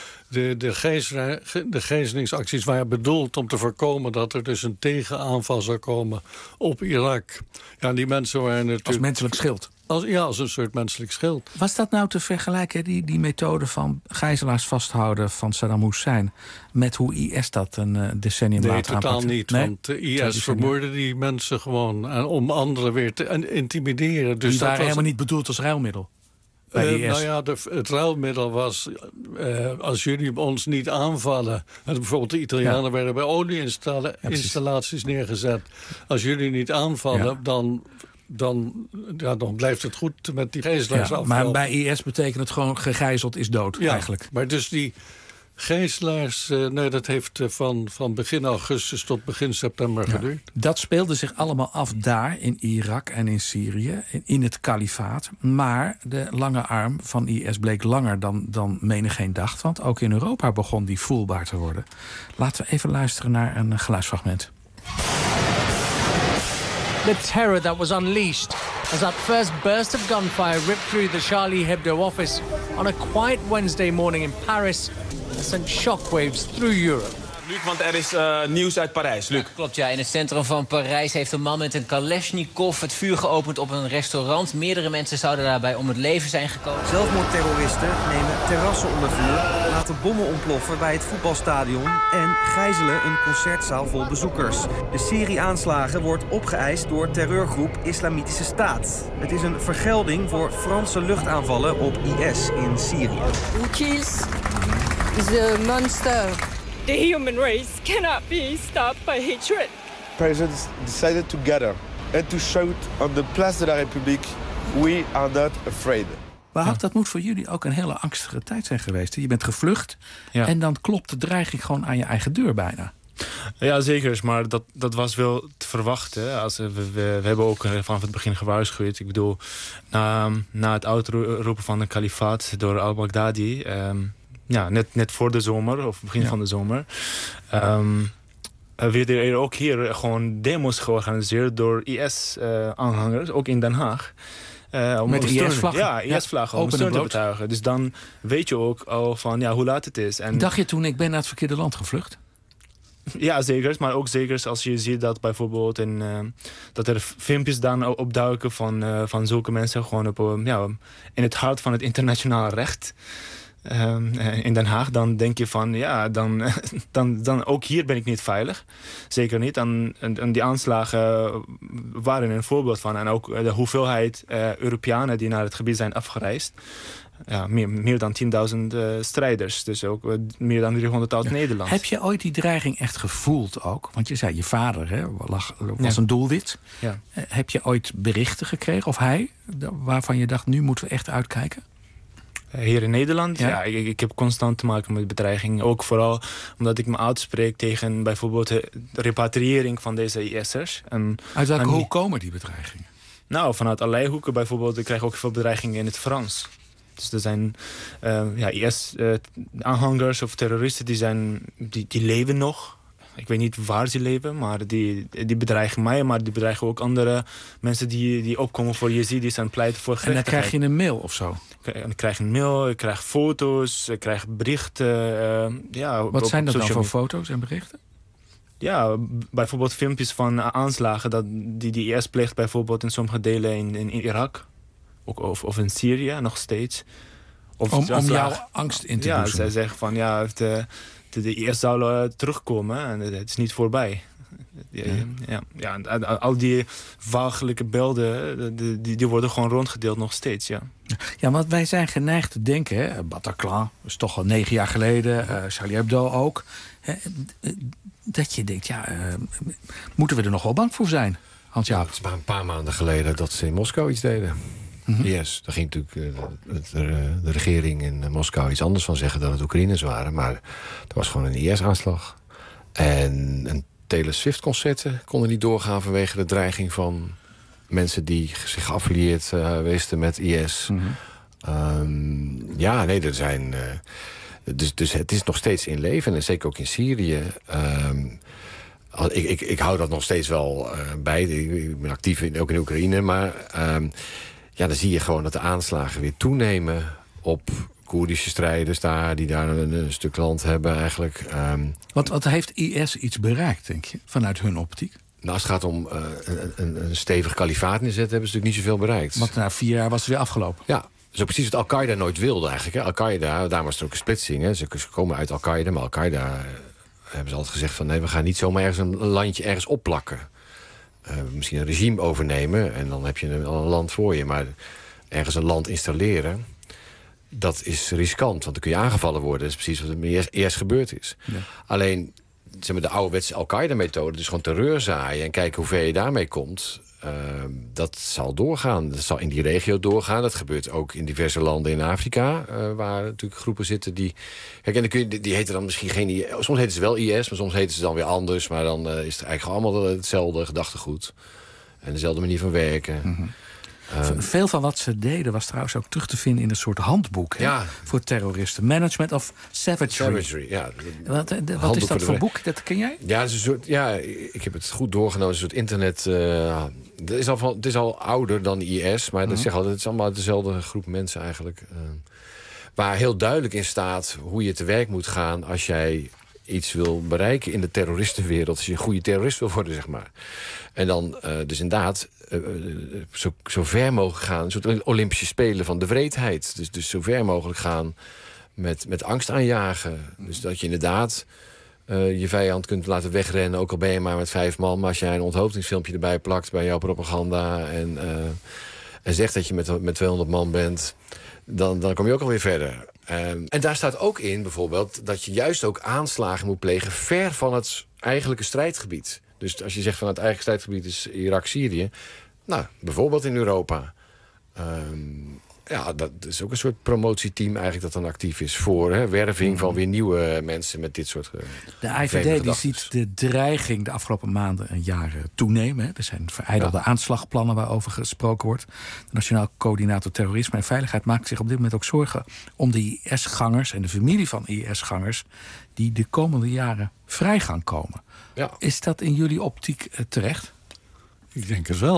De gijzelingsacties waren bedoeld om te voorkomen... dat er dus een tegenaanval zou komen op Irak. Ja, die mensen waren natuurlijk... Als menselijk schild. Als een soort menselijk schild. Was dat nou te vergelijken, die methode van gijzelaars vasthouden van Saddam Hussein... met hoe IS dat een decennium later aanpakte? Nee, totaal niet. Nee? Want IS vermoorde die mensen gewoon om anderen weer te intimideren. Dus die waren helemaal niet bedoeld als ruilmiddel? Het ruilmiddel was... als jullie ons niet aanvallen... bijvoorbeeld de Italianen werden bij olieinstallaties neergezet. Als jullie niet aanvallen, dan blijft het goed met die gijzelaars afval. Maar bij IS betekent het gewoon gegijzeld is dood, eigenlijk. Maar dus die gijzelaars, dat heeft van begin augustus tot begin september geduurd. Dat speelde zich allemaal af daar in Irak en in Syrië, in het kalifaat. Maar de lange arm van IS bleek langer dan menigeen dacht. Want ook in Europa begon die voelbaar te worden. Laten we even luisteren naar een geluidsfragment. The terror that was unleashed as that first burst of gunfire ripped through the Charlie Hebdo office on a quiet Wednesday morning in Paris and sent shockwaves through Europe. Luc, want er is nieuws uit Parijs. Luc. Klopt, ja. In het centrum van Parijs heeft een man met een Kalashnikov het vuur geopend op een restaurant. Meerdere mensen zouden daarbij om het leven zijn gekomen. Zelfmoordterroristen nemen terrassen onder vuur, laten bommen ontploffen bij het voetbalstadion en gijzelen een concertzaal vol bezoekers. De serie aanslagen wordt opgeëist door terreurgroep Islamitische Staat. Het is een vergelding voor Franse luchtaanvallen op IS in Syrië. Who kills the monster? The human race cannot be stopped by hatred. Presidents decided to gather and to shout on the Place de la République, we are not afraid. Maar dat moet voor jullie ook een hele angstige tijd zijn geweest. Je bent gevlucht en dan klopt de dreiging gewoon aan je eigen deur bijna. Ja, zeker. Maar dat was wel te verwachten. We hebben ook vanaf het begin gewaarschuwd. Ik bedoel, na het uitroepen van een kalifaat door al-Baghdadi... net voor de zomer, of begin van de zomer... werden er ook hier gewoon demos georganiseerd door IS-aanhangers, ook in Den Haag. Met IS-vlaggen? Ja, IS-vlaggen, om steun te betuigen. Dus dan weet je ook al van hoe laat het is. En dacht je toen, ik ben naar het verkeerde land gevlucht? Ja, zeker. Maar ook zeker als je ziet dat bijvoorbeeld dat er filmpjes dan opduiken van zulke mensen gewoon in het hart van het internationaal recht. In Den Haag, dan denk je van dan ook hier ben ik niet veilig. Zeker niet. En die aanslagen waren een voorbeeld van. En ook de hoeveelheid Europeanen die naar het gebied zijn afgereisd. Ja, meer dan 10.000 strijders. Dus ook meer dan 300.000 Nederlanders. Heb je ooit die dreiging echt gevoeld ook? Want je zei, je vader was een doelwit. Ja. Heb je ooit berichten gekregen, of hij, waarvan je dacht, nu moeten we echt uitkijken? Hier in Nederland? Ja, ik heb constant te maken met bedreigingen. Ook vooral omdat ik me uitspreek tegen bijvoorbeeld de repatriëring van deze IS'ers. Uit welke hoek komen die bedreigingen? Nou, vanuit allerlei hoeken. Bijvoorbeeld, ik krijg ook veel bedreigingen in het Frans. Dus er zijn IS-aanhangers of terroristen die leven nog. Ik weet niet waar ze leven, maar die bedreigen mij. Maar die bedreigen ook andere mensen die opkomen voor Yazidis en pleiten voor gerechtigheid. En dan krijg je een mail of zo? Ik krijg een mail, ik krijg foto's, ik krijg berichten. Wat zijn dat dan voor foto's en berichten? Ja, bijvoorbeeld filmpjes van aanslagen die IS pleegt bijvoorbeeld in sommige delen in Irak. Of in Syrië nog steeds. Om jouw angst in te boezemen. Ja, zij zeggen van de IS zou terugkomen en het is niet voorbij. Al die wagelijke beelden, die worden gewoon rondgedeeld nog steeds, ja. Ja, want wij zijn geneigd te denken, hè, Bataclan, dat is toch al 9 jaar geleden, Charlie Hebdo ook. Dat je denkt, moeten we er nog wel bang voor zijn, Hans-Jaap? Het is maar een paar maanden geleden dat ze in Moskou iets deden. Yes, daar ging natuurlijk de regering in Moskou iets anders van zeggen dan het Oekraïners waren. Maar er was gewoon een IS-aanslag. En een Taylor Swift-concerten konden niet doorgaan vanwege de dreiging van mensen die zich geaffilieerd wisten met IS. Er zijn... Dus het is nog steeds in leven. En zeker ook in Syrië. Ik hou dat nog steeds wel bij. Ik ben actief ook in Oekraïne. Maar dan zie je gewoon dat de aanslagen weer toenemen op Koerdische strijders daar, die daar een stuk land hebben eigenlijk. Wat heeft IS iets bereikt, denk je, vanuit hun optiek? Nou, als het gaat om een stevig kalifaat neerzetten, hebben ze natuurlijk niet zoveel bereikt. Want na 4 jaar was het weer afgelopen. Ja, dat is ook precies wat Al-Qaeda nooit wilde eigenlijk. Hè. Al-Qaeda, daar was er ook een splitsing. Hè. Ze komen uit Al-Qaeda, maar Al-Qaeda hebben ze altijd gezegd van nee, we gaan niet zomaar ergens een landje ergens opplakken. Misschien een regime overnemen en dan heb je een land voor je. Maar ergens een land installeren, dat is riskant, want dan kun je aangevallen worden. Dat is precies wat er eerst gebeurd is. Ja. Alleen, zeg maar, de ouderwetse Al-Qaeda-methode, dus gewoon terreur zaaien en kijken hoe ver je daarmee komt, dat zal doorgaan. Dat zal in die regio doorgaan. Dat gebeurt ook in diverse landen in Afrika, waar natuurlijk groepen zitten die... Kijk, en dan kun je, die heten dan misschien geen IS. Soms heten ze wel IS, maar soms heten ze dan weer anders. Maar dan is het eigenlijk allemaal hetzelfde gedachtegoed. En dezelfde manier van werken. Veel van wat ze deden was trouwens ook terug te vinden in een soort handboek voor terroristen. Management of Savagery. Ja. Wat is dat voor boek? Dat ken jij? Ja, is een soort, ik heb het goed doorgenomen. Een soort internet. Het is al ouder dan IS, maar dat zeg altijd, het is allemaal dezelfde groep mensen eigenlijk. Waar heel duidelijk in staat hoe je te werk moet gaan als jij iets wil bereiken in de terroristenwereld. Als je een goede terrorist wil worden, zeg maar. En dan dus inderdaad zo ver mogelijk gaan. Een soort Olympische Spelen van de wreedheid. Dus zo ver mogelijk gaan met angst aanjagen. Dus dat je inderdaad je vijand kunt laten wegrennen, ook al ben je maar met 5 man. Maar als jij een onthoofdingsfilmpje erbij plakt bij jouw propaganda en zegt dat je met 200 man bent, dan kom je ook alweer verder. En daar staat ook in bijvoorbeeld dat je juist ook aanslagen moet plegen ver van het eigenlijke strijdgebied. Dus als je zegt van het eigen strijdgebied is Irak, Syrië, nou, bijvoorbeeld in Europa. Dat is ook een soort promotieteam eigenlijk dat dan actief is voor werving van weer nieuwe mensen met dit soort de IVD die ziet de dreiging de afgelopen maanden en jaren toenemen. Er zijn verijdelde aanslagplannen waarover gesproken wordt. De Nationaal Coördinator Terrorisme en Veiligheid maakt zich op dit moment ook zorgen om de IS-gangers en de familie van IS-gangers die de komende jaren vrij gaan komen. Ja. Is dat in jullie optiek terecht? Ik denk het wel.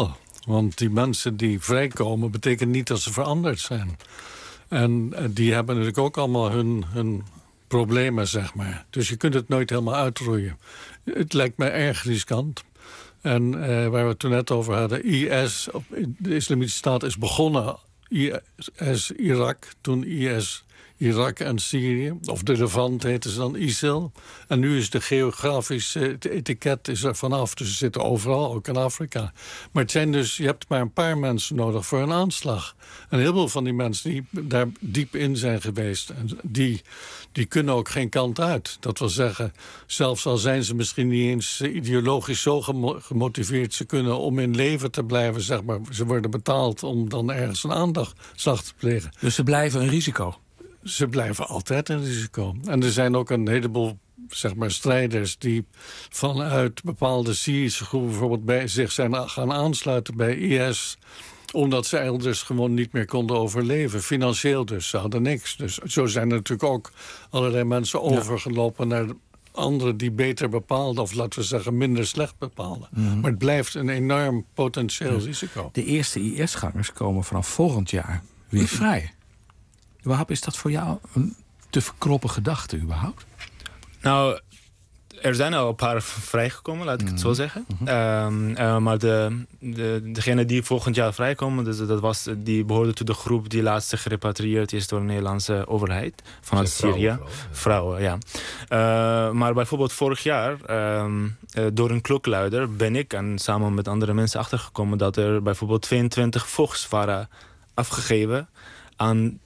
Want die mensen die vrijkomen betekent niet dat ze veranderd zijn. En die hebben natuurlijk ook allemaal hun problemen, zeg maar. Dus je kunt het nooit helemaal uitroeien. Het lijkt mij erg riskant. En waar we het toen net over hadden, IS, de Islamitische Staat is begonnen, IS Irak, toen IS Irak en Syrië, of de Levant heette ze dan ISIL. En nu is de geografische etiket is er vanaf, dus ze zitten overal, ook in Afrika. Maar het zijn dus, je hebt maar een paar mensen nodig voor een aanslag. En heel veel van die mensen die daar diep in zijn geweest, en die kunnen ook geen kant uit. Dat wil zeggen, zelfs al zijn ze misschien niet eens ideologisch zo gemotiveerd, ze kunnen om in leven te blijven, zeg maar, ze worden betaald om dan ergens een aanslag te plegen. Dus ze blijven een risico? Ze blijven altijd een risico. En er zijn ook een heleboel, zeg maar, strijders die vanuit bepaalde Syrische groepen bijvoorbeeld bij zich zijn gaan aansluiten bij IS, omdat ze elders gewoon niet meer konden overleven. Financieel dus, ze hadden niks. Dus zo zijn er natuurlijk ook allerlei mensen overgelopen naar anderen die beter bepaalden, of laten we zeggen minder slecht bepaalden. Mm-hmm. Maar het blijft een enorm potentieel risico. De eerste IS-gangers komen vanaf volgend jaar weer vrij. Überhaupt, is dat voor jou een te verkroppen gedachte überhaupt? Nou, er zijn al een paar vrijgekomen, laat ik het zo zeggen. Maar degene die volgend jaar vrijkomen, dus die behoorden tot de groep die laatst gerepatrieerd is door de Nederlandse overheid vanuit Syrië. Vrouwen, ja. Maar bijvoorbeeld vorig jaar, door een klokluider, ben ik en samen met andere mensen achtergekomen dat er bijvoorbeeld 22 vogs waren afgegeven aan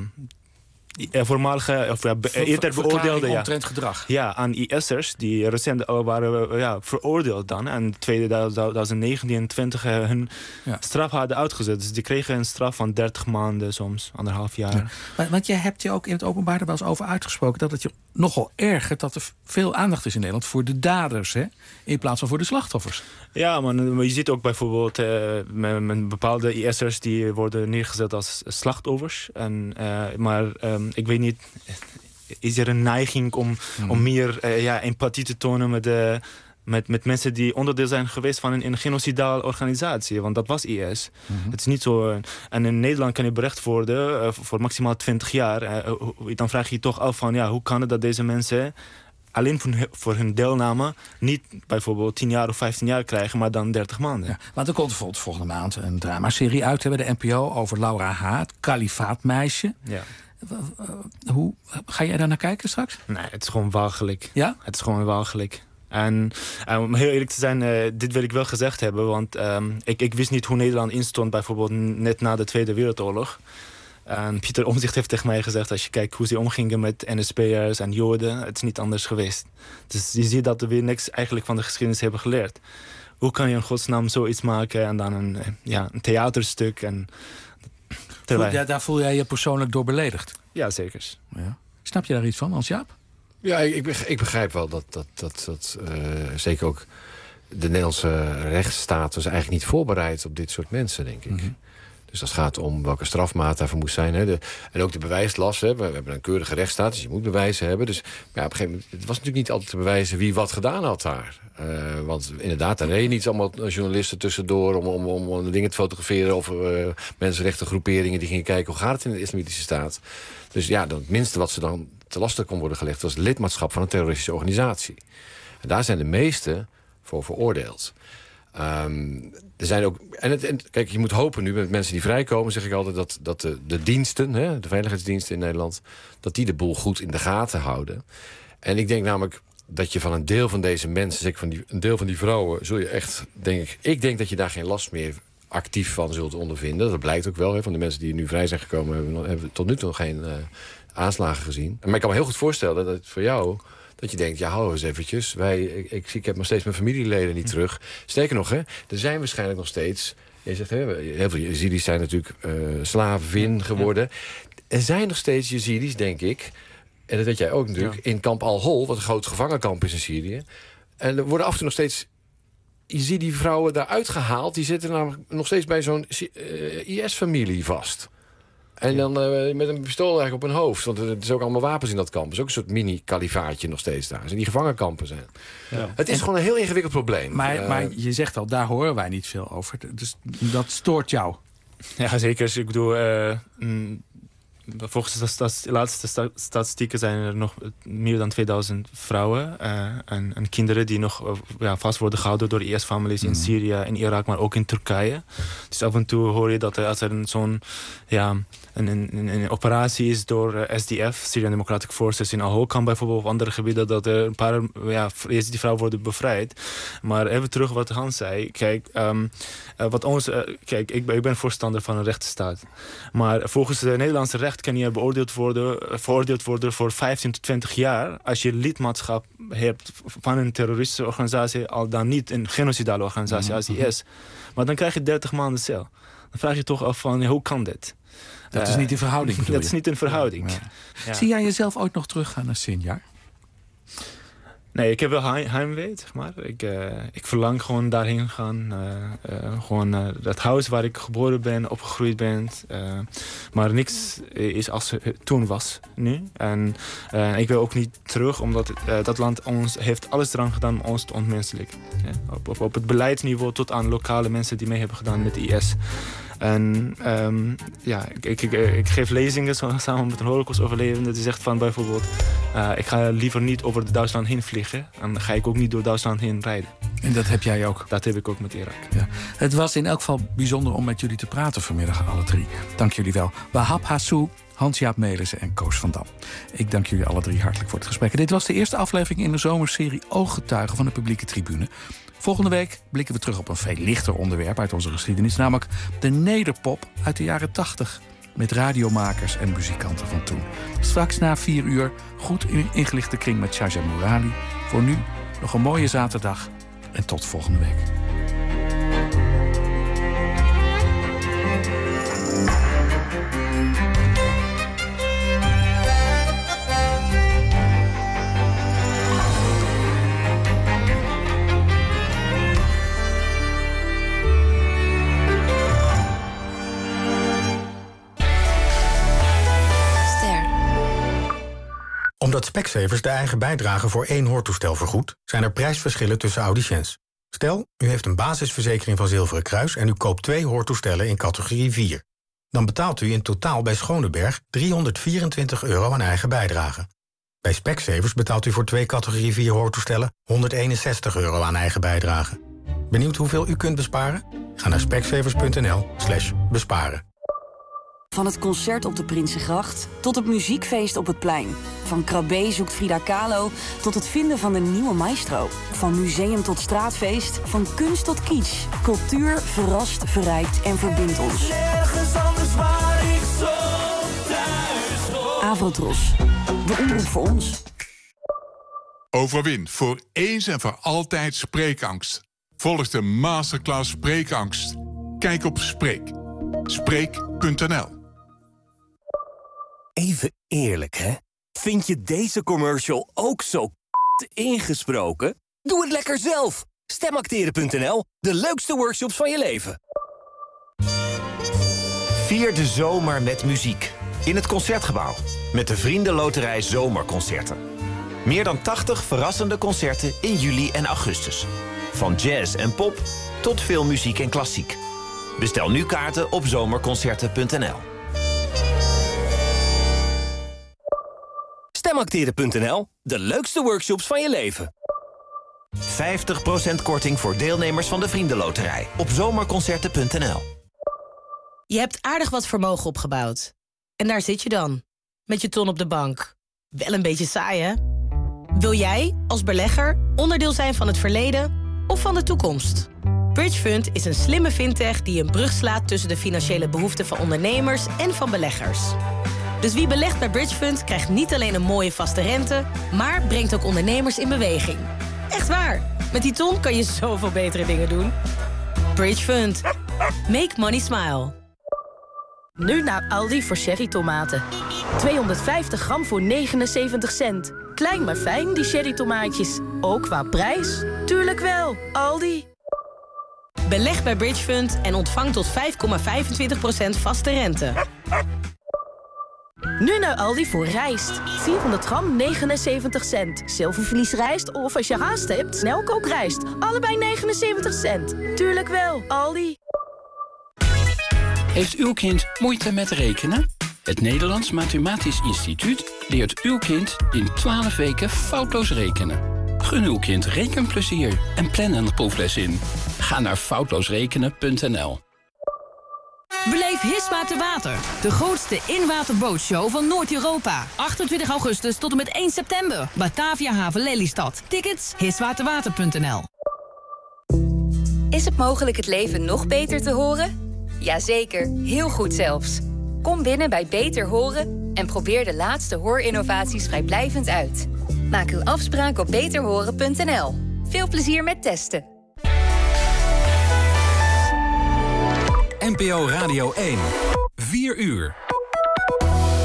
voormalige of eerder beoordeelde omtrent gedrag. Ja, aan IS'ers die recent waren veroordeeld dan en 2019 en 20 hun straf hadden uitgezet. Dus die kregen een straf van 30 maanden, soms 1,5 jaar. Ja. Want jij hebt je ook in het openbaar er wel eens over uitgesproken dat het je nogal ergert dat er veel aandacht is in Nederland voor de daders, hè, in plaats van voor de slachtoffers. Ja, maar je ziet ook bijvoorbeeld met bepaalde IS'ers die worden neergezet als slachtoffers. Maar ik weet niet, is er een neiging om meer empathie te tonen met mensen die onderdeel zijn geweest van een genocidale organisatie? Want dat was IS. Het is niet zo. En in Nederland kan je berecht worden voor maximaal 20 jaar. Dan vraag je je toch af van, hoe kan het dat deze mensen alleen voor hun deelname niet bijvoorbeeld 10 jaar of 15 jaar krijgen, maar dan 30 maanden. Ja, want er komt bijvoorbeeld volgende maand een dramaserie uit bij de NPO over Laura H., het kalifaatmeisje. Ja. Hoe ga jij daar naar kijken straks? Nee, het is gewoon walgelijk. Ja? Het is gewoon walgelijk. En om heel eerlijk te zijn, dit wil ik wel gezegd hebben, want ik wist niet hoe Nederland instond bijvoorbeeld net na de Tweede Wereldoorlog. En Pieter Omtzigt heeft tegen mij gezegd, als je kijkt hoe ze omgingen met NSB'ers en Joden, het is niet anders geweest. Dus je ziet dat we weer niks eigenlijk van de geschiedenis hebben geleerd. Hoe kan je in godsnaam zoiets maken en dan een theaterstuk? Daar voel jij je persoonlijk door beledigd? Ja, zeker. Ja. Snap je daar iets van, Hans-Jaap? Ja, ik begrijp wel dat zeker ook de Nederlandse rechtsstaat was eigenlijk niet voorbereid op dit soort mensen, denk ik. Mm-hmm. Dus als het gaat om welke strafmaat daarvoor moest zijn. En ook de bewijslast. We hebben een keurige rechtsstaat, dus je moet bewijzen hebben. Dus op een gegeven moment, het was natuurlijk niet altijd te bewijzen wie wat gedaan had daar. Want inderdaad, daar reden niet allemaal journalisten tussendoor om dingen te fotograferen of mensenrechtengroeperingen die gingen kijken hoe gaat het in de Islamitische Staat. Dus het minste wat ze dan te lasten kon worden gelegd was het lidmaatschap van een terroristische organisatie. En daar zijn de meesten voor veroordeeld. Er zijn ook, kijk, je moet hopen nu met mensen die vrijkomen, zeg ik altijd, dat de diensten, de veiligheidsdiensten in Nederland, dat die de boel goed in de gaten houden. En ik denk namelijk dat je van een deel van deze mensen, zeker van een deel van die vrouwen, zul je echt, ik denk dat je daar geen last meer actief van zult ondervinden. Dat blijkt ook wel, van de mensen die nu vrij zijn gekomen, hebben tot nu toe nog geen aanslagen gezien. Maar ik kan me heel goed voorstellen dat het voor jou, dat je denkt, hou eens eventjes. Ik heb nog steeds mijn familieleden niet terug. Sterker nog, er zijn waarschijnlijk nog steeds, je zegt, heel veel Jezidis zijn natuurlijk slavin geworden. Er zijn nog steeds Jezidis, denk ik, en dat weet jij ook natuurlijk, in kamp Al-Hol, wat een groot gevangenkamp is in Syrië. En er worden af en toe nog steeds Jezidi-vrouwen daaruit gehaald. Die zitten namelijk nog steeds bij zo'n IS-familie vast. En dan met een pistool eigenlijk op hun hoofd. Want er is ook allemaal wapens in dat kamp. Het is ook een soort mini-kalifaatje nog steeds daar. En die gevangenkampen zijn. Ja. Het is gewoon een heel ingewikkeld probleem. Maar je zegt al, daar horen wij niet veel over. Dus dat stoort jou. Ja, zeker. Ik bedoel, volgens de laatste statistieken zijn er nog meer dan 2000 vrouwen en kinderen die nog vast worden gehouden door IS-families in Syrië, in Irak, maar ook in Turkije. Dus af en toe hoor je dat als er een operatie is door SDF, Syrian Democratic Forces in Al-Holkam bijvoorbeeld, of andere gebieden, dat er een paar die vrouwen worden bevrijd. Maar even terug wat Hans zei. Kijk, ik ben voorstander van een rechtsstaat. Maar volgens de Nederlandse recht kan je veroordeeld worden voor 15 tot 20 jaar als je lidmaatschap hebt van een terroristische organisatie, al dan niet een genocidale organisatie als IS. Maar dan krijg je 30 maanden cel. Dan vraag je toch af van, hoe kan dit? Dat is niet in verhouding, bedoel je? Dat is niet in verhouding. Ja. Zie jij jezelf ooit nog teruggaan naar Sinjar? Nee, ik heb wel heimwee, zeg maar. Ik verlang gewoon daarheen gaan. Dat huis waar ik geboren ben, opgegroeid ben. Maar niks is als het toen was, nu. En ik wil ook niet terug, omdat dat land heeft alles eraan gedaan om ons te ontmenselijken. Ja, op het beleidsniveau tot aan lokale mensen die mee hebben gedaan met IS. En ik geef lezingen samen met een Holocaust-overlevende. Die zegt van bijvoorbeeld, ik ga liever niet over Duitsland heen vliegen. En dan ga ik ook niet door Duitsland heen rijden. En dat heb jij ook? Dat heb ik ook met Irak. Ja. Het was in elk geval bijzonder om met jullie te praten vanmiddag, alle drie. Dank jullie wel. Wahab Hassou, Hans-Jaap Melissen en Koos van Dam. Ik dank jullie alle drie hartelijk voor het gesprek. Dit was de eerste aflevering in de zomerserie Ooggetuigen van de Publieke Tribune. Volgende week blikken we terug op een veel lichter onderwerp uit onze geschiedenis, namelijk de nederpop uit de jaren 80. Met radiomakers en muzikanten van toen. Straks na 4 uur goed ingelichte kring met Shaja Mourali. Voor nu nog een mooie zaterdag en tot volgende week. Omdat Specsavers de eigen bijdrage voor 1 hoortoestel vergoedt, zijn er prijsverschillen tussen audiciëns. Stel, u heeft een basisverzekering van Zilveren Kruis en u koopt 2 hoortoestellen in categorie 4. Dan betaalt u in totaal bij Schoneberg €324 aan eigen bijdrage. Bij Specsavers betaalt u voor 2 categorie 4 hoortoestellen €161 aan eigen bijdrage. Benieuwd hoeveel u kunt besparen? Ga naar specsavers.nl/besparen. Van het concert op de Prinsengracht tot het muziekfeest op het plein. Van Krabbe zoekt Frida Kahlo tot het vinden van de nieuwe maestro. Van museum tot straatfeest, van kunst tot kitsch. Cultuur verrast, verrijkt en verbindt ons. Nergens anders waar ik zo thuis hoor. Avrotros, de omroep voor ons. Overwin voor eens en voor altijd spreekangst. Volg de masterclass Spreekangst. Kijk op Spreek. Spreek.nl. Even eerlijk, hè? Vind je deze commercial ook zo ingesproken? Doe het lekker zelf. Stemacteren.nl, de leukste workshops van je leven. Vier de zomer met muziek. In het Concertgebouw. Met de Vriendenloterij Zomerconcerten. Meer dan 80 verrassende concerten in juli en augustus. Van jazz en pop tot veel muziek en klassiek. Bestel nu kaarten op zomerconcerten.nl. Stemacteren.nl, de leukste workshops van je leven. 50% korting voor deelnemers van de Vriendenloterij op zomerconcerten.nl. Je hebt aardig wat vermogen opgebouwd. En daar zit je dan, met je ton op de bank. Wel een beetje saai, hè? Wil jij, als belegger, onderdeel zijn van het verleden of van de toekomst? Bridgefund is een slimme fintech die een brug slaat tussen de financiële behoeften van ondernemers en van beleggers. Dus wie belegt bij Bridgefund krijgt niet alleen een mooie vaste rente, maar brengt ook ondernemers in beweging. Echt waar, met die ton kan je zoveel betere dingen doen. Bridgefund. Make money smile. Nu naar Aldi voor cherry tomaten. 250 gram voor 79 cent. Klein maar fijn, die cherry tomaatjes. Ook qua prijs. Tuurlijk wel, Aldi. Beleg bij Bridgefund en ontvang tot 5,25% vaste rente. Nu naar Aldi voor rijst. 400 gram, 79 cent. Zilvervlies rijst of als je haast hebt, snelkookrijst. Allebei 79 cent. Tuurlijk wel, Aldi. Heeft uw kind moeite met rekenen? Het Nederlands Mathematisch Instituut leert uw kind in 12 weken foutloos rekenen. Gun uw kind rekenplezier en plan een proefles in. Ga naar foutloosrekenen.nl. Beleef Hisma te Water, de grootste inwaterbootshow van Noord-Europa. 28 augustus tot en met 1 september. Batavia Haven Lelystad. Tickets hiswaterwater.nl. Is het mogelijk het leven nog beter te horen? Jazeker, heel goed zelfs. Kom binnen bij Beter Horen en probeer de laatste hoorinnovaties vrijblijvend uit. Maak uw afspraak op beterhoren.nl. Veel plezier met testen. NPO Radio 1. 4 uur.